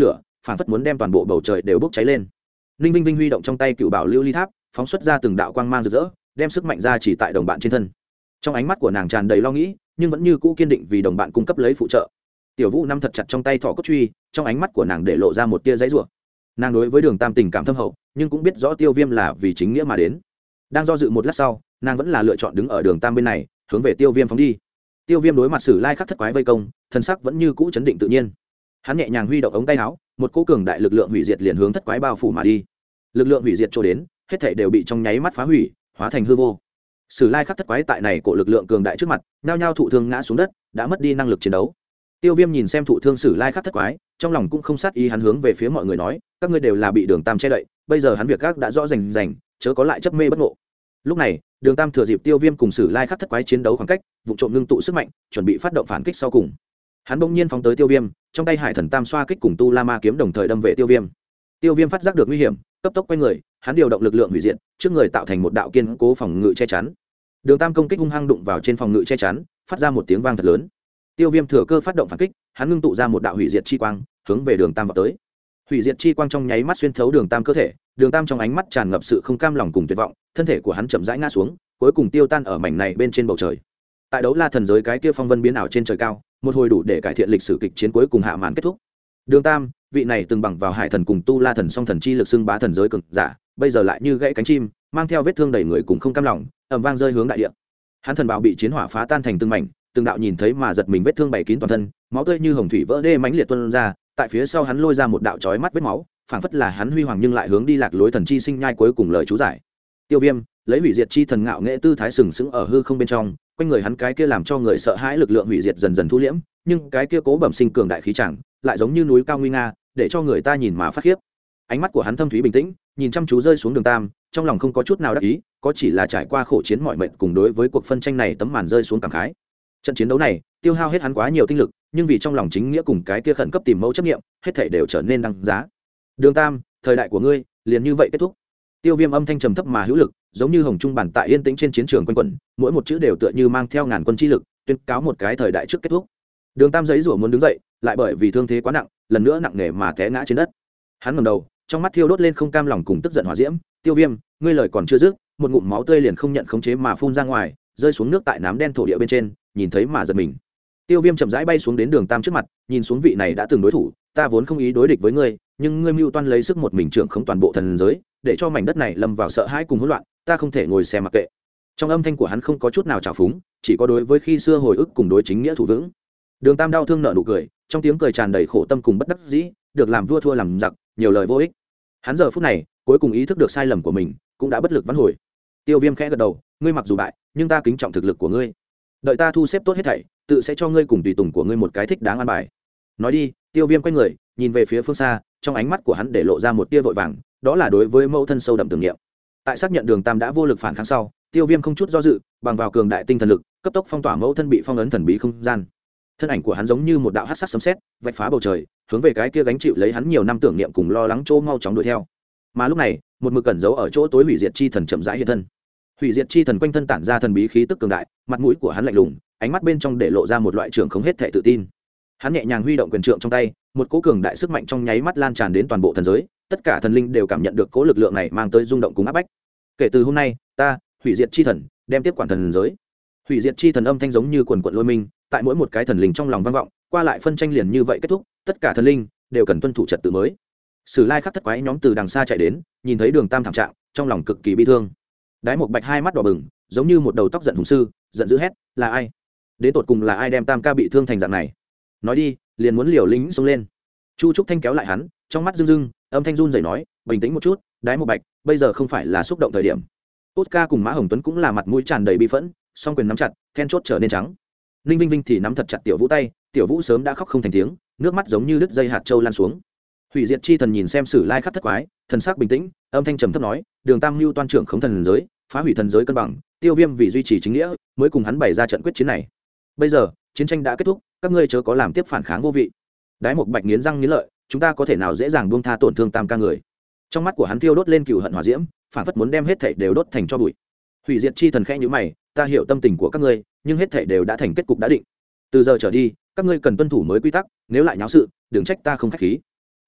phản phất muốn đem toàn bộ bầu trời đều bốc cháy lên. Ninh Vinh Vinh huy động trong tay cựu bảo lưu ly tháp, phóng xuất ra từng đạo quang mang rực rỡ, đem sức mạnh ra chỉ tại đồng bạn trên thân. Trong ánh mắt của nàng tràn đầy lo nghĩ, nhưng vẫn như cũ kiên định vì đồng bạn cung cấp lấy phụ trợ. Tiểu Vũ nắm thật chặt trong tay thọ cốt truy, trong ánh mắt của nàng để lộ ra một tia giãy giụa. Nàng đối với Đường Tam tình cảm thâm hậu, nhưng cũng biết rõ Tiêu Viêm là vì chính nghĩa mà đến. Đang do dự một lát sau, nàng vẫn là lựa chọn đứng ở Đường Tam bên này, hướng về Tiêu Viêm phóng đi. Tiêu Viêm đối mặt Sử Lai Khắc thất quái vây công, thân sắc vẫn như cũ chấn định tự nhiên. Hắn nhẹ nhàng huy động ống tay áo, một cỗ cường đại lực lượng hủy diệt liền hướng thất quái bao phủ mà đi. Lực lượng hủy diệt chỗ đến, hết thảy đều bị trong nháy mắt phá hủy, hóa thành hư vô. Sử Lai Khắc thất quái tại này cổ lực lượng cường đại trước mặt, nhao nhao thụ thương ngã xuống đất, đã mất đi năng lực chiến đấu. Tiêu Viêm nhìn xem thụ thương Sử Lai Khắc thất quái, trong lòng cũng không sát ý, hắn hướng về phía mọi người nói, các ngươi đều là bị Đường Tam che đậy, bây giờ hắn việc gác đã rõ rành rành, chớ có lại chấp mê bất ngộ. Lúc này, Đường Tam thừa dịp Tiêu Viêm cùng Sử Lai Khắc thất quái chiến đấu khoảng cách, vụ trộm ngưng tụ sức mạnh, chuẩn bị phát động phản kích sau cùng. Hắn bỗng nhiên phóng tới Tiêu Viêm, trong tay Hải Thần Tam xoa kích cùng Tu La Ma kiếm đồng thời đâm về Tiêu Viêm. Tiêu Viêm phát giác được nguy hiểm, cấp tốc quay người, hắn điều động lực lượng hủy diệt, trước người tạo thành một đạo kiên cố phòng ngự che chắn. Đường Tam công kích hung hăng đụng vào trên phòng ngự che chắn, phát ra một tiếng vang thật lớn. Tiêu Viêm thừa cơ phát động phản kích, hắn ngưng tụ ra một đạo hủy diệt chi quang, hướng về Đường Tam vọt tới. Hủy diệt chi quang trong nháy mắt xuyên thấu Đường Tam cơ thể, Đường Tam trong ánh mắt tràn ngập sự không cam lòng cùng tuyệt vọng, thân thể của hắn chậm rãi ngã xuống, cuối cùng tiêu tan ở mảnh này bên trên bầu trời. Tại đấu la thần giới cái kia phong vân biến ảo trên trời cao, một hồi đủ để cải thiện lịch sử kịch chiến cuối cùng hạ màn kết thúc. Đường Tam, vị này từng bằng vào Hải Thần cùng Tu La thần song thần chi lực xưng bá thần giới cường giả, bây giờ lại như gãy cánh chim, mang theo vết thương đầy người cùng không cam lòng, ầm vang rơi hướng đại địa. Hắn thần bào bị chiến hỏa phá tan thành từng mảnh, từng đạo nhìn thấy mà giật mình vết thương bày kín toàn thân, máu tươi như hồng thủy vỡ đê mãnh liệt tuôn ra, tại phía sau hắn lôi ra một đạo chói mắt vết máu, phảng phất là hắn huy hoàng nhưng lại hướng đi lạc lối thần chi sinh nhai cuối cùng lời chú giải. Tiêu Viêm lấy hủy diệt chi thần ngạo nghệ tư thái sừng sững ở hư không bên trong, quanh người hắn cái kia làm cho người sợ hãi lực lượng hủy diệt dần dần thu liễm, nhưng cái kia cố bẩm sinh cường đại khí chẳng lại giống như núi cao nguy nga, để cho người ta nhìn mà phát khiếp. Ánh mắt của hắn thâm thúy bình tĩnh, nhìn chăm chú rơi xuống Đường Tam, trong lòng không có chút nào đắc ý, có chỉ là trải qua khổ chiến mọi mệnh cùng đối với cuộc phân tranh này tấm màn rơi xuống cảm khái. Trận chiến đấu này tiêu hao hết hắn quá nhiều tinh lực, nhưng vì trong lòng chính nghĩa cùng cái kia khẩn cấp tìm mẫu chấp nghiệm, hết thảy đều trở nên đăng giá. Đường Tam, thời đại của ngươi liền như vậy kết thúc. Tiêu Viêm âm thanh trầm thấp mà hữu lực, giống như hồng trung bản tại yên tĩnh trên chiến trường quanh quẩn, mỗi một chữ đều tựa như mang theo ngàn quân chi lực, tuyên cáo một cái thời đại trước kết thúc. Đường Tam giấy rủa muốn đứng dậy, lại bởi vì thương thế quá nặng, lần nữa nặng nề mà té ngã trên đất. Hắn ngẩng đầu, trong mắt thiêu đốt lên không cam lòng cùng tức giận hỏa diễm. Tiêu Viêm, ngươi lời còn chưa dứt, một ngụm máu tươi liền không nhận khống chế mà phun ra ngoài, rơi xuống nước tại nám đen thổ địa bên trên, nhìn thấy mà giật mình. Tiêu Viêm chậm rãi bay xuống đến Đường Tam trước mặt, nhìn xuống vị này đã từng đối thủ, ta vốn không ý đối địch với ngươi, nhưng ngươi mưu toan lấy sức một mình trưởng khống toàn bộ thần giới, để cho mảnh đất này lâm vào sợ hãi cùng hỗn loạn, ta không thể ngồi xem mặc kệ. Trong âm thanh của hắn không có chút nào trào phúng, chỉ có đối với khi xưa hồi ức cùng đối chính nghĩa thủ vững. Đường Tam đau thương nở nụ cười, trong tiếng cười tràn đầy khổ tâm cùng bất đắc dĩ, được làm vua thua làm giặc, nhiều lời vô ích. Hắn giờ phút này cuối cùng ý thức được sai lầm của mình, cũng đã bất lực vãn hồi. Tiêu Viêm khẽ gật đầu, ngươi mặc dù bại, nhưng ta kính trọng thực lực của ngươi. Đợi ta thu xếp tốt hết thảy, tự sẽ cho ngươi cùng tùy tùng của ngươi một cái thích đáng an bài. Nói đi. Tiêu Viêm quay người, nhìn về phía phương xa, trong ánh mắt của hắn để lộ ra một tia vội vàng, đó là đối với mẫu thân sâu đậm tưởng niệm. Tại xác nhận Đường Tam đã vô lực phản kháng sau, Tiêu Viêm không chút do dự, bằng vào cường đại tinh thần lực, cấp tốc phong tỏa mẫu thân bị phong ấn thần bí không gian. Thân ảnh của hắn giống như một đạo hắc sắc sấm sét, vạch phá bầu trời, hướng về cái kia gánh chịu lấy hắn nhiều năm tưởng niệm cùng lo lắng chỗ mau chóng đuổi theo. Mà lúc này, một mực cẩn giấu ở chỗ tối hủy diệt chi thần chậm rãi hiện thân. Hủy diệt chi thần quanh thân tản ra thần bí khí tức cường đại, mặt mũi của hắn lạnh lùng, ánh mắt bên trong để lộ ra một loại trưởng không hết thể tự tin. Hắn nhẹ nhàng huy động quyền trượng trong tay, một cỗ cường đại sức mạnh trong nháy mắt lan tràn đến toàn bộ thần giới, tất cả thần linh đều cảm nhận được cỗ lực lượng này mang tới rung động cùng áp bách. Kể từ hôm nay, ta, hủy diệt chi thần, đem tiếp quản thần giới. Hủy diệt chi thần âm thanh giống như quần quần lôi minh, tại mỗi một cái thần linh trong lòng vang vọng, qua lại phân tranh liền như vậy kết thúc, tất cả thần linh đều cần tuân thủ trật tự mới. Sử Lai Khắc thất quái nhóm từ đằng xa chạy đến, nhìn thấy Đường Tam thảm trạng, trong lòng cực kỳ bi thương. Đái Một Bạch hai mắt đỏ bừng, giống như một đầu tóc giận hùng sư, giận dữ hét, là ai? Đến tột cùng là ai đem Tam ca bị thương thành dạng này? Nói đi, liền muốn liều lĩnh xông lên. Chu Trúc Thanh kéo lại hắn, trong mắt rưng rưng, âm thanh run rẩy nói, bình tĩnh một chút, Đái Một Bạch, bây giờ không phải là xúc động thời điểm. Oscar cùng Mã Hồng Tuấn cũng là mặt mũi tràn đầy bi phẫn, song quyền nắm chặt, then chốt trở nên trắng. Ninh Vinh Vinh thì nắm thật chặt Tiểu Vũ tay, Tiểu Vũ sớm đã khóc không thành tiếng, nước mắt giống như đứt dây hạt châu lan xuống. Hủy diệt chi thần nhìn xem Sử Lai Khắc thất quái, thần sắc bình tĩnh, âm thanh trầm thấp nói, Đường Tam Lưu toan trưởng khống thần giới, phá hủy thần giới cân bằng, Tiêu Viêm vì duy trì chính nghĩa, mới cùng hắn bày ra trận quyết chiến này. Bây giờ, chiến tranh đã kết thúc, các ngươi chớ có làm tiếp phản kháng vô vị. Đái Một Bạch nghiến răng nghiến lợi, chúng ta có thể nào dễ dàng buông tha tổn thương Tam ca người? Trong mắt của hắn thiêu đốt lên cừu hận hỏa diễm, phản phất muốn đem hết thảy đều đốt thành tro bụi. Hủy diệt chi thần khẽ nhíu mày, ta hiểu tâm tình của các ngươi, nhưng hết thảy đều đã thành kết cục đã định. Từ giờ trở đi, các ngươi cần tuân thủ mới quy tắc, nếu lại nháo sự, đừng trách ta không khách khí.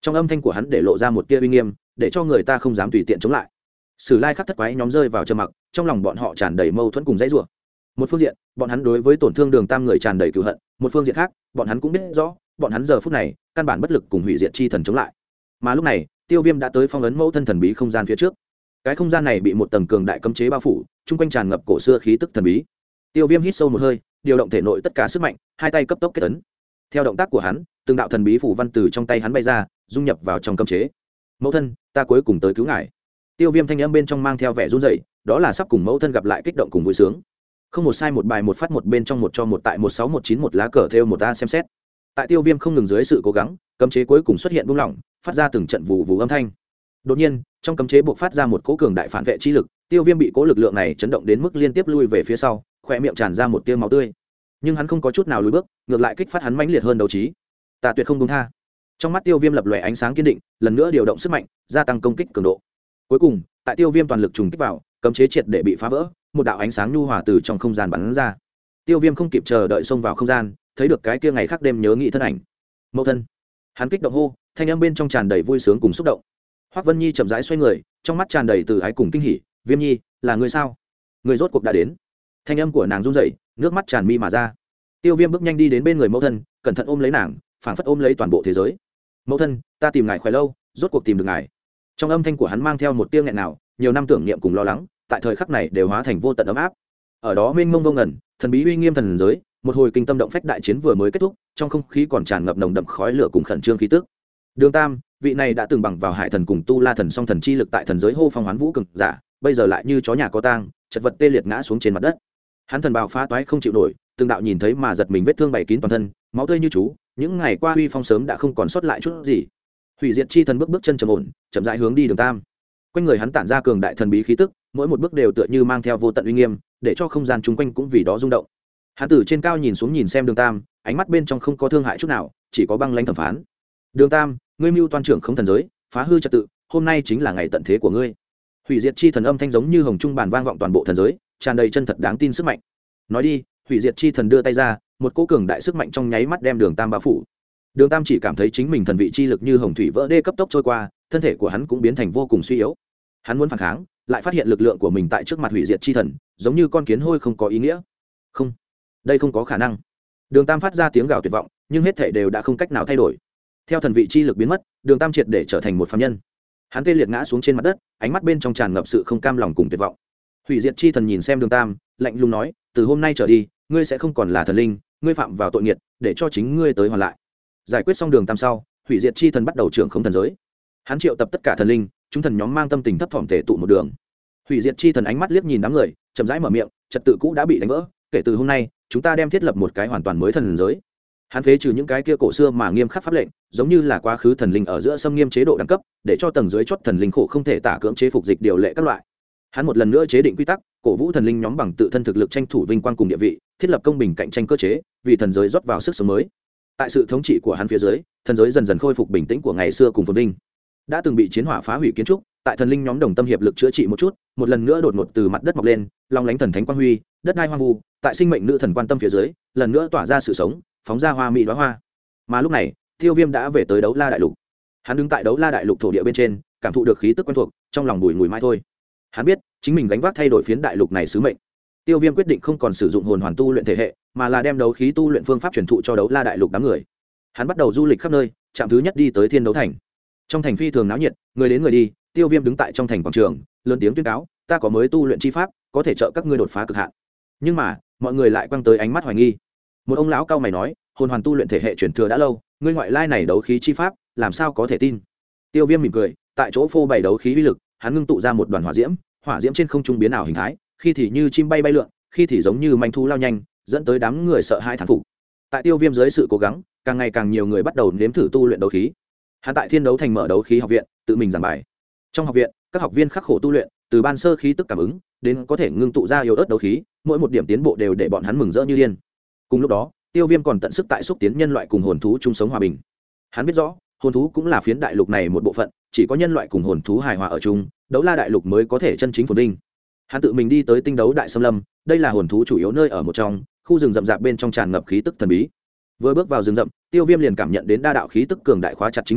trong âm thanh của hắn để lộ ra một tia uy nghiêm, để cho người ta không dám tùy tiện chống lại. Sử Lai Khắc thất quái nhóm rơi vào trầm mặc, trong lòng bọn họ tràn đầy mâu thuẫn cùng dãy rủa. Một phương diện, bọn hắn đối với tổn thương Đường Tam người tràn đầy cừu hận, một phương diện khác, bọn hắn cũng biết rõ, bọn hắn giờ phút này căn bản bất lực cùng hủy diệt chi thần chống lại. Mà lúc này, Tiêu Viêm đã tới phong ấn mẫu thân thần bí không gian phía trước. Cái không gian này bị một tầng cường đại cấm chế bao phủ, chung quanh tràn ngập cổ xưa khí tức thần bí. Tiêu Viêm hít sâu một hơi, điều động thể nội tất cả sức mạnh, hai tay cấp tốc kết ấn. Theo động tác của hắn, từng đạo thần bí phủ văn từ trong tay hắn bay ra, dung nhập vào trong cấm chế. Mẫu thân, ta cuối cùng tới cứu ngài. Tiêu Viêm thanh âm bên trong mang theo vẻ run rẩy, đó là sắp cùng mẫu thân gặp lại kích động cùng vui sướng. Không một sai một bài một phát một bên trong một cho một tại một sáu một chín một lá cờ theo một ta xem xét. Tại Tiêu Viêm không ngừng dưới sự cố gắng, cấm chế cuối cùng xuất hiện buông lỏng, phát ra từng trận vụ vụ âm thanh. Đột nhiên, trong cấm chế bộc phát ra một cỗ cường đại phản vệ chi lực, Tiêu Viêm bị cỗ lực lượng này chấn động đến mức liên tiếp lui về phía sau, khóe miệng tràn ra một tia máu tươi. Nhưng hắn không có chút nào lùi bước, ngược lại kích phát hắn mãnh liệt hơn đấu trí. Ta tuyệt không buông tha. Trong mắt Tiêu Viêm lập lòe ánh sáng kiên định, lần nữa điều động sức mạnh, gia tăng công kích cường độ. Cuối cùng, tại Tiêu Viêm toàn lực trùng kích vào, cấm chế triệt để bị phá vỡ, một đạo ánh sáng nhu hòa từ trong không gian bắn ra. Tiêu Viêm không kịp chờ đợi xông vào không gian, thấy được cái kia ngày khác đêm nhớ nghĩ thân ảnh. Mẫu thân. Hắn kích động hô, thanh âm bên trong tràn đầy vui sướng cùng xúc động. Hoắc Vân Nhi chậm rãi xoay người, trong mắt tràn đầy từ ái cùng kinh hỉ. Viêm Nhi, là người sao? Người rốt cuộc đã đến. Thanh âm của nàng run rẩy, nước mắt tràn mi mà ra. Tiêu Viêm bước nhanh đi đến bên người mẫu thân, cẩn thận ôm lấy nàng, phảng phất ôm lấy toàn bộ thế giới. Mẫu thân, ta tìm ngài khỏe lâu, rốt cuộc tìm được ngài. Trong âm thanh của hắn mang theo một tia nghẹn nào, nhiều năm tưởng niệm cùng lo lắng, tại thời khắc này đều hóa thành vô tận ấm áp. Ở đó mênh mông vô ngần, thần bí uy nghiêm thần giới, một hồi kinh tâm động phách đại chiến vừa mới kết thúc, trong không khí còn tràn ngập nồng đậm khói lửa cùng khẩn trương khí tức. Đường Tam, vị này đã từng bằng vào Hải Thần cùng Tu La Thần song thần chi lực tại thần giới hô phong hoán vũ cường giả, bây giờ lại như chó nhà có tang, chật vật tê liệt ngã xuống trên mặt đất. Hắn thần bào phá toái không chịu nổi, từng đạo nhìn thấy mà giật mình vết thương bày kín toàn thân, máu tươi như chú, những ngày qua uy phong sớm đã không còn sót lại chút gì. Hủy diệt chi thần bước bước chân trầm ổn, chậm rãi hướng đi Đường Tam. Quanh người hắn tản ra cường đại thần bí khí tức, mỗi một bước đều tựa như mang theo vô tận uy nghiêm, để cho không gian chung quanh cũng vì đó rung động. Hắn từ trên cao nhìn xuống nhìn xem Đường Tam, ánh mắt bên trong không có thương hại chút nào, chỉ có băng lãnh thẩm phán. Đường Tam, ngươi mưu toan trưởng không thần giới, phá hư trật tự, hôm nay chính là ngày tận thế của ngươi. Hủy diệt chi thần âm thanh giống như hồng trung bản vang vọng toàn bộ thần giới, tràn đầy chân thật đáng tin sức mạnh. Nói đi, hủy diệt chi thần đưa tay ra, một cỗ cường đại sức mạnh trong nháy mắt đem Đường Tam bao phủ. Đường Tam chỉ cảm thấy chính mình thần vị chi lực như hồng thủy vỡ đê cấp tốc trôi qua, thân thể của hắn cũng biến thành vô cùng suy yếu. Hắn muốn phản kháng, lại phát hiện lực lượng của mình tại trước mặt hủy diệt chi thần, giống như con kiến hôi không có ý nghĩa. Không, đây không có khả năng. Đường Tam phát ra tiếng gào tuyệt vọng, nhưng hết thảy đều đã không cách nào thay đổi. Theo thần vị chi lực biến mất, Đường Tam triệt để trở thành một phàm nhân. Hắn tê liệt ngã xuống trên mặt đất, ánh mắt bên trong tràn ngập sự không cam lòng cùng tuyệt vọng. Hủy diệt chi thần nhìn xem Đường Tam, lạnh lùng nói, từ hôm nay trở đi, ngươi sẽ không còn là thần linh, ngươi phạm vào tội nghiệt, để cho chính ngươi tới hoàn lại. Giải quyết xong Đường Tam sau, hủy diệt chi thần bắt đầu trưởng không thần giới. Hắn triệu tập tất cả thần linh, chúng thần nhóm mang tâm tình thấp thỏm tề tụ một đường. Hủy diệt chi thần ánh mắt liếc nhìn đám người, chậm rãi mở miệng, trật tự cũ đã bị đánh vỡ, kể từ hôm nay, chúng ta đem thiết lập một cái hoàn toàn mới thần giới. Hắn phế trừ những cái kia cổ xưa mà nghiêm khắc pháp lệnh, giống như là quá khứ thần linh ở giữa xâm nghiêm chế độ đẳng cấp, để cho tầng dưới chót thần linh khổ không thể tả cưỡng chế phục dịch điều lệ các loại. Hắn một lần nữa chế định quy tắc, cổ vũ thần linh nhóm bằng tự thân thực lực tranh thủ vinh quang cùng địa vị, thiết lập công bình cạnh tranh cơ chế, vì thần giới rót vào sức sống mới. Tại sự thống trị của hắn phía dưới, thần giới dần dần khôi phục bình tĩnh của ngày xưa cùng phồn vinh. Đã từng bị chiến hỏa phá hủy kiến trúc, tại thần linh nhóm đồng tâm hiệp lực chữa trị một chút, một lần nữa đột ngột từ mặt đất mọc lên, long lánh thần thánh quang huy, đất đai hoang vu, tại sinh mệnh nữ thần quan tâm phía dưới, lần nữa tỏa ra sự sống, phóng ra hoa mỹ đóa hoa. Mà lúc này, Tiêu Viêm đã về tới Đấu La đại lục. Hắn đứng tại Đấu La đại lục thổ địa bên trên, cảm thụ được khí tức quen thuộc, trong lòng bùi ngùi mãi thôi. Hắn biết, chính mình gánh vác thay đổi phiến đại lục này sứ mệnh. Tiêu Viêm quyết định không còn sử dụng hồn hoàn tu luyện thể hệ, mà là đem đấu khí tu luyện phương pháp truyền thụ cho Đấu La đại lục đám người. Hắn bắt đầu du lịch khắp nơi, trạm thứ nhất đi tới Thiên Đấu thành. Trong thành phi thường náo nhiệt, người đến người đi, Tiêu Viêm đứng tại trong thành quảng trường, lớn tiếng tuyên cáo, ta có mới tu luyện chi pháp, có thể trợ các ngươi đột phá cực hạn. Nhưng mà, mọi người lại quăng tới ánh mắt hoài nghi. Một ông lão cao mày nói, hồn hoàn tu luyện thể hệ truyền thừa đã lâu, ngươi ngoại lai này đấu khí chi pháp, làm sao có thể tin? Tiêu Viêm mỉm cười, tại chỗ phô bày đấu khí uy lực, hắn ngưng tụ ra một đoàn hỏa diễm, hỏa diễm trên không trung biến ảo hình thái, khi thì như chim bay bay lượn, khi thì giống như manh thú lao nhanh, dẫn tới đám người sợ hãi thán phục. Tại Tiêu Viêm dưới sự cố gắng, càng ngày càng nhiều người bắt đầu nếm thử tu luyện đấu khí. Hắn tại Thiên Đấu thành mở đấu khí học viện, tự mình giảng bài. Trong học viện, các học viên khắc khổ tu luyện, từ ban sơ khí tức cảm ứng đến có thể ngưng tụ ra yếu ớt đấu khí, mỗi một điểm tiến bộ đều để bọn hắn mừng rỡ như điên. Cùng lúc đó, Tiêu Viêm còn tận sức tại xúc tiến nhân loại cùng hồn thú chung sống hòa bình. Hắn biết rõ, hồn thú cũng là phiến đại lục này một bộ phận, chỉ có nhân loại cùng hồn thú hài hòa ở chung, Đấu La đại lục mới có thể chân chính phồn vinh. Hắn tự mình đi tới Tinh Đấu đại xâm lâm, đây là hồn thú chủ yếu nơi ở một trong, khu rừng rậm rạp bên trong tràn ngập khí tức thần bí. Vừa bước vào rừng rậm, Tiêu Viêm liền cảm nhận đến đa đạo khí tức cường đại khóa chặt chính mình,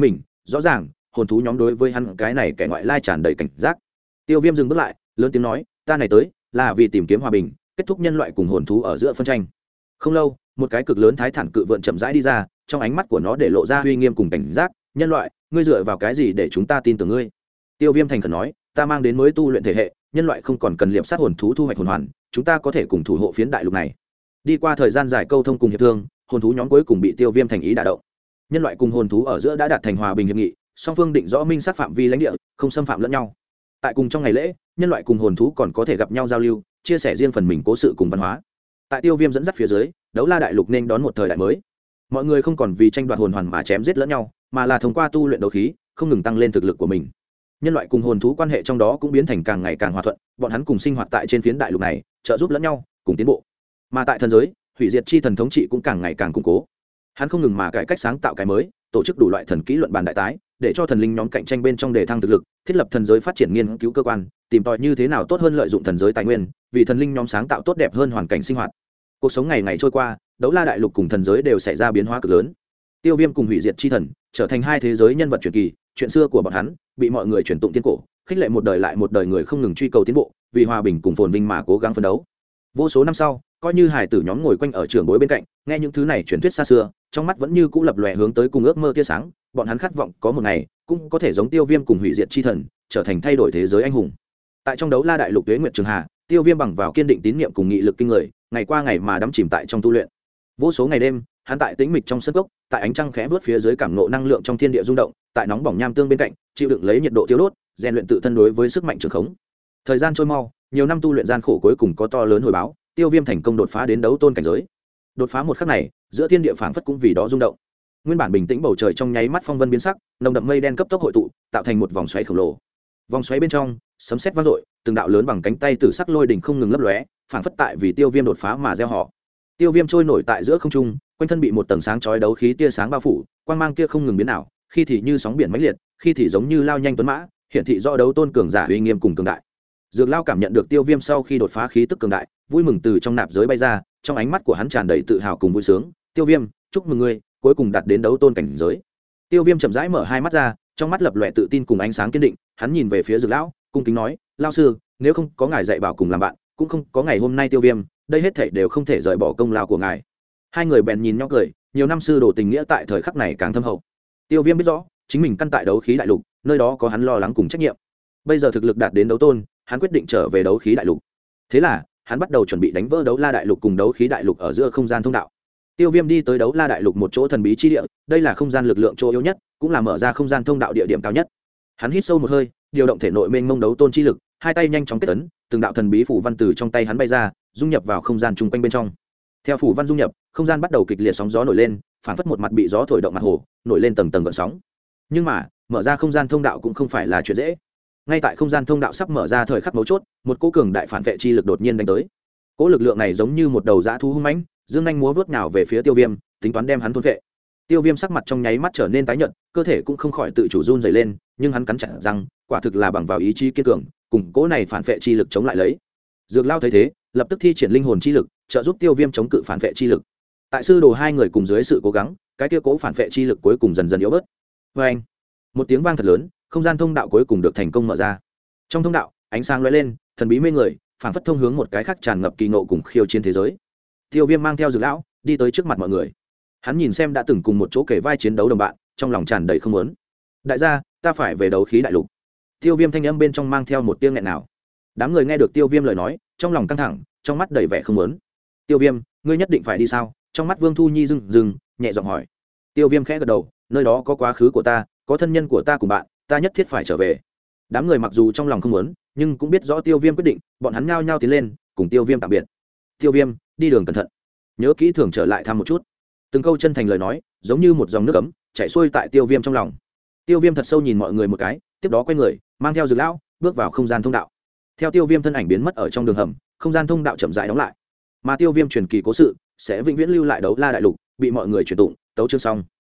rõ ràng hồn thú nhóm đối với hắn cái này kẻ ngoại lai tràn đầy cảnh giác. Tiêu Viêm dừng bước lại, lớn tiếng nói, ta này tới là vì tìm kiếm hòa bình, kết thúc nhân loại cùng hồn thú ở giữa phân tranh. Không lâu, một cái cực lớn thái thản cự vượn chậm rãi đi ra, trong ánh mắt của nó để lộ ra uy nghiêm cùng cảnh giác. Nhân loại, ngươi dựa vào cái gì để chúng ta tin tưởng ngươi? Tiêu Viêm thành khẩn nói, ta mang đến mới tu luyện thể hệ, nhân loại không còn cần liệp sát hồn thú thu hoạch hồn hoàn, chúng ta có thể cùng thủ hộ phiến đại lục này. Đi qua thời gian dài câu thông cùng hiệp thương, hồn thú nhóm cuối cùng bị Tiêu Viêm thành ý đả động. Nhân loại cùng hồn thú ở giữa đã đạt thành hòa bình hiệp nghị, song phương định rõ minh sát phạm vi lãnh địa, không xâm phạm lẫn nhau. Tại cùng trong ngày lễ, nhân loại cùng hồn thú còn có thể gặp nhau giao lưu, chia sẻ riêng phần mình cố sự cùng văn hóa. Tại Tiêu Viêm dẫn dắt phía dưới, đấu la đại lục nên đón một thời đại mới. Mọi người không còn vì tranh đoạt hồn hoàn mà chém giết lẫn nhau, mà là thông qua tu luyện đấu khí, không ngừng tăng lên thực lực của mình. Nhân loại cùng hồn thú quan hệ trong đó cũng biến thành càng ngày càng hòa thuận, bọn hắn cùng sinh hoạt tại trên phiến đại lục này, trợ giúp lẫn nhau, cùng tiến bộ. Mà tại thần giới, hủy diệt chi thần thống trị cũng càng ngày càng củng cố. Hắn không ngừng mà cải cách sáng tạo cái mới, tổ chức đủ loại thần kỹ luận bàn đại tái, để cho thần linh nhóm cạnh tranh bên trong đề thăng thực lực, thiết lập thần giới phát triển nghiên cứu cơ quan, tìm tòi như thế nào tốt hơn lợi dụng thần giới tài nguyên, vì thần linh nhóm sáng tạo tốt đẹp hơn hoàn cảnh sinh hoạt. Cuộc sống ngày ngày trôi qua, đấu la đại lục cùng thần giới đều xảy ra biến hóa cực lớn. Tiêu Viêm cùng hủy diệt chi thần trở thành hai thế giới nhân vật truyền kỳ, chuyện xưa của bọn hắn bị mọi người truyền tụng thiên cổ, khích lệ một đời lại một đời người không ngừng truy cầu tiến bộ, vì hòa bình cùng phồn vinh mà cố gắng phấn đấu. Vô số năm sau, coi như hải tử nhóm ngồi quanh ở trường bối bên cạnh, nghe những thứ này truyền thuyết xa xưa, trong mắt vẫn như cũ lập lòe hướng tới cùng ước mơ tia sáng, bọn hắn khát vọng có một ngày cũng có thể giống Tiêu Viêm cùng hủy diệt chi thần, trở thành thay đổi thế giới anh hùng. Tại trong đấu la đại lục Tuế Nguyệt Trường Hà, Tiêu Viêm bằng vào kiên định tín niệm cùng nghị lực kinh người, ngày qua ngày mà đắm chìm tại trong tu luyện. Vô số ngày đêm, hắn tại tĩnh mịch trong sân cốc, tại ánh trăng khẽ vớt phía dưới cảm ngộ năng lượng trong thiên địa rung động, tại nóng bỏng nham tương bên cạnh, chịu đựng lấy nhiệt độ tiêu đốt, rèn luyện tự thân đối với sức mạnh trường khống. Thời gian trôi mau, nhiều năm tu luyện gian khổ cuối cùng có to lớn hồi báo, Tiêu Viêm thành công đột phá đến đấu tôn cảnh giới. Đột phá một khắc này, giữa thiên địa phảng phất cũng vì đó rung động. Nguyên bản bình tĩnh bầu trời trong nháy mắt phong vân biến sắc, nồng đậm mây đen cấp tốc hội tụ, tạo thành một vòng xoáy khổng lồ. Vòng xoáy bên trong, sấm sét vang dội, từng đạo lớn bằng cánh tay tử sắc lôi đỉnh không ngừng lấp lóe, phảng phất tại vì Tiêu Viêm đột phá mà gieo họ. Tiêu Viêm trôi nổi tại giữa không trung, quanh thân bị một tầng sáng chói đấu khí tia sáng bao phủ, quang mang kia không ngừng biến ảo, khi thì như sóng biển mãnh liệt, khi thì giống như lao nhanh tuấn mã, hiển thị rõ đấu tôn cường giả uy nghiêm cùng cường đại. Dược Lao cảm nhận được Tiêu Viêm sau khi đột phá khí tức cường đại, vui mừng từ trong nạp giới bay ra, trong ánh mắt của hắn tràn đầy tự hào cùng vui sướng. Tiêu Viêm, chúc mừng ngươi, cuối cùng đạt đến đấu tôn cảnh giới. Tiêu Viêm chậm rãi mở hai mắt ra, trong mắt lập lòe tự tin cùng ánh sáng kiên định, hắn nhìn về phía Dược Lão, cung kính nói, lão sư, nếu không có ngài dạy bảo cùng làm bạn, cũng không có ngày hôm nay. Tiêu Viêm, đây hết thảy đều không thể rời bỏ công lao của ngài. Hai người bèn nhìn nhau cười, nhiều năm sư đồ tình nghĩa tại thời khắc này càng thâm hậu. Tiêu Viêm biết rõ, chính mình căn tại đấu khí đại lục, nơi đó có hắn lo lắng cùng trách nhiệm. Bây giờ thực lực đạt đến đấu tôn, hắn quyết định trở về đấu khí đại lục. Thế là, hắn bắt đầu chuẩn bị đánh vỡ đấu la đại lục cùng đấu khí đại lục ở giữa không gian thông đạo. Tiêu Viêm đi tới đấu la đại lục một chỗ thần bí chi địa, đây là không gian lực lượng chỗ yếu nhất, cũng là mở ra không gian thông đạo địa điểm cao nhất. Hắn hít sâu một hơi, điều động thể nội mênh mông đấu tôn chi lực, hai tay nhanh chóng kết ấn, từng đạo thần bí phủ văn từ trong tay hắn bay ra, dung nhập vào không gian chung quanh bên trong. Theo phủ văn dung nhập, không gian bắt đầu kịch liệt sóng gió nổi lên, phản phất một mặt bị gió thổi động mặt hồ, nổi lên tầng tầng gợn sóng. Nhưng mà, mở ra không gian thông đạo cũng không phải là chuyện dễ. Ngay tại không gian thông đạo sắp mở ra thời khắc mấu chốt, một cỗ cường đại phản vệ chi lực đột nhiên đánh tới. Cỗ lực lượng này giống như một đầu dã thú hung mãnh, dương nhanh múa vuốt nhào về phía Tiêu Viêm, tính toán đem hắn thôn vệ. Tiêu Viêm sắc mặt trong nháy mắt trở nên tái nhợt, cơ thể cũng không khỏi tự chủ run rẩy lên, nhưng hắn cắn chặt răng, quả thực là bằng vào ý chí kiên cường, cùng cỗ này phản vệ chi lực chống lại lấy. Dược Lao thấy thế, lập tức thi triển linh hồn chi lực, trợ giúp Tiêu Viêm chống cự phản vệ chi lực. Tại sư đồ hai người cùng dưới sự cố gắng, cái kia cỗ phản vệ chi lực cuối cùng dần dần yếu bớt. Oeng! Một tiếng vang thật lớn, không gian thông đạo cuối cùng được thành công mở ra. Trong thông đạo, ánh sáng lóe lên, thần bí mê người, phản phất thông hướng một cái khác tràn ngập kỳ ngộ cùng khiêu chiến thế giới. Tiêu Viêm mang theo Dược Lão, đi tới trước mặt mọi người. Hắn nhìn xem đã từng cùng một chỗ kể vai chiến đấu đồng bạn, trong lòng tràn đầy không muốn. Đại gia, ta phải về đấu khí đại lục. Tiêu Viêm thanh âm bên trong mang theo một tiếng nghẹn nào. Đám người nghe được Tiêu Viêm lời nói, trong lòng căng thẳng, trong mắt đầy vẻ không muốn. Tiêu Viêm, ngươi nhất định phải đi sao? Trong mắt Vương Thu Nhi rưng rưng, nhẹ giọng hỏi. Tiêu Viêm khẽ gật đầu, nơi đó có quá khứ của ta, có thân nhân của ta cùng bạn, ta nhất thiết phải trở về. Đám người mặc dù trong lòng không muốn, nhưng cũng biết rõ Tiêu Viêm quyết định, bọn hắn nhao nhao tiến lên, cùng Tiêu Viêm tạm biệt. Tiêu Viêm, đi đường cẩn thận, nhớ kỹ thường trở lại thăm một chút. Từng câu chân thành lời nói, giống như một dòng nước ấm chảy xuôi tại Tiêu Viêm trong lòng. Tiêu Viêm thật sâu nhìn mọi người một cái, tiếp đó quay người, mang theo Dược Lão, bước vào không gian thông đạo. Theo Tiêu Viêm thân ảnh biến mất ở trong đường hầm, không gian thông đạo chậm rãi đóng lại. Mà Tiêu Viêm truyền kỳ cố sự sẽ vĩnh viễn lưu lại đấu la đại lục, bị mọi người truyền tụng, tấu chương xong.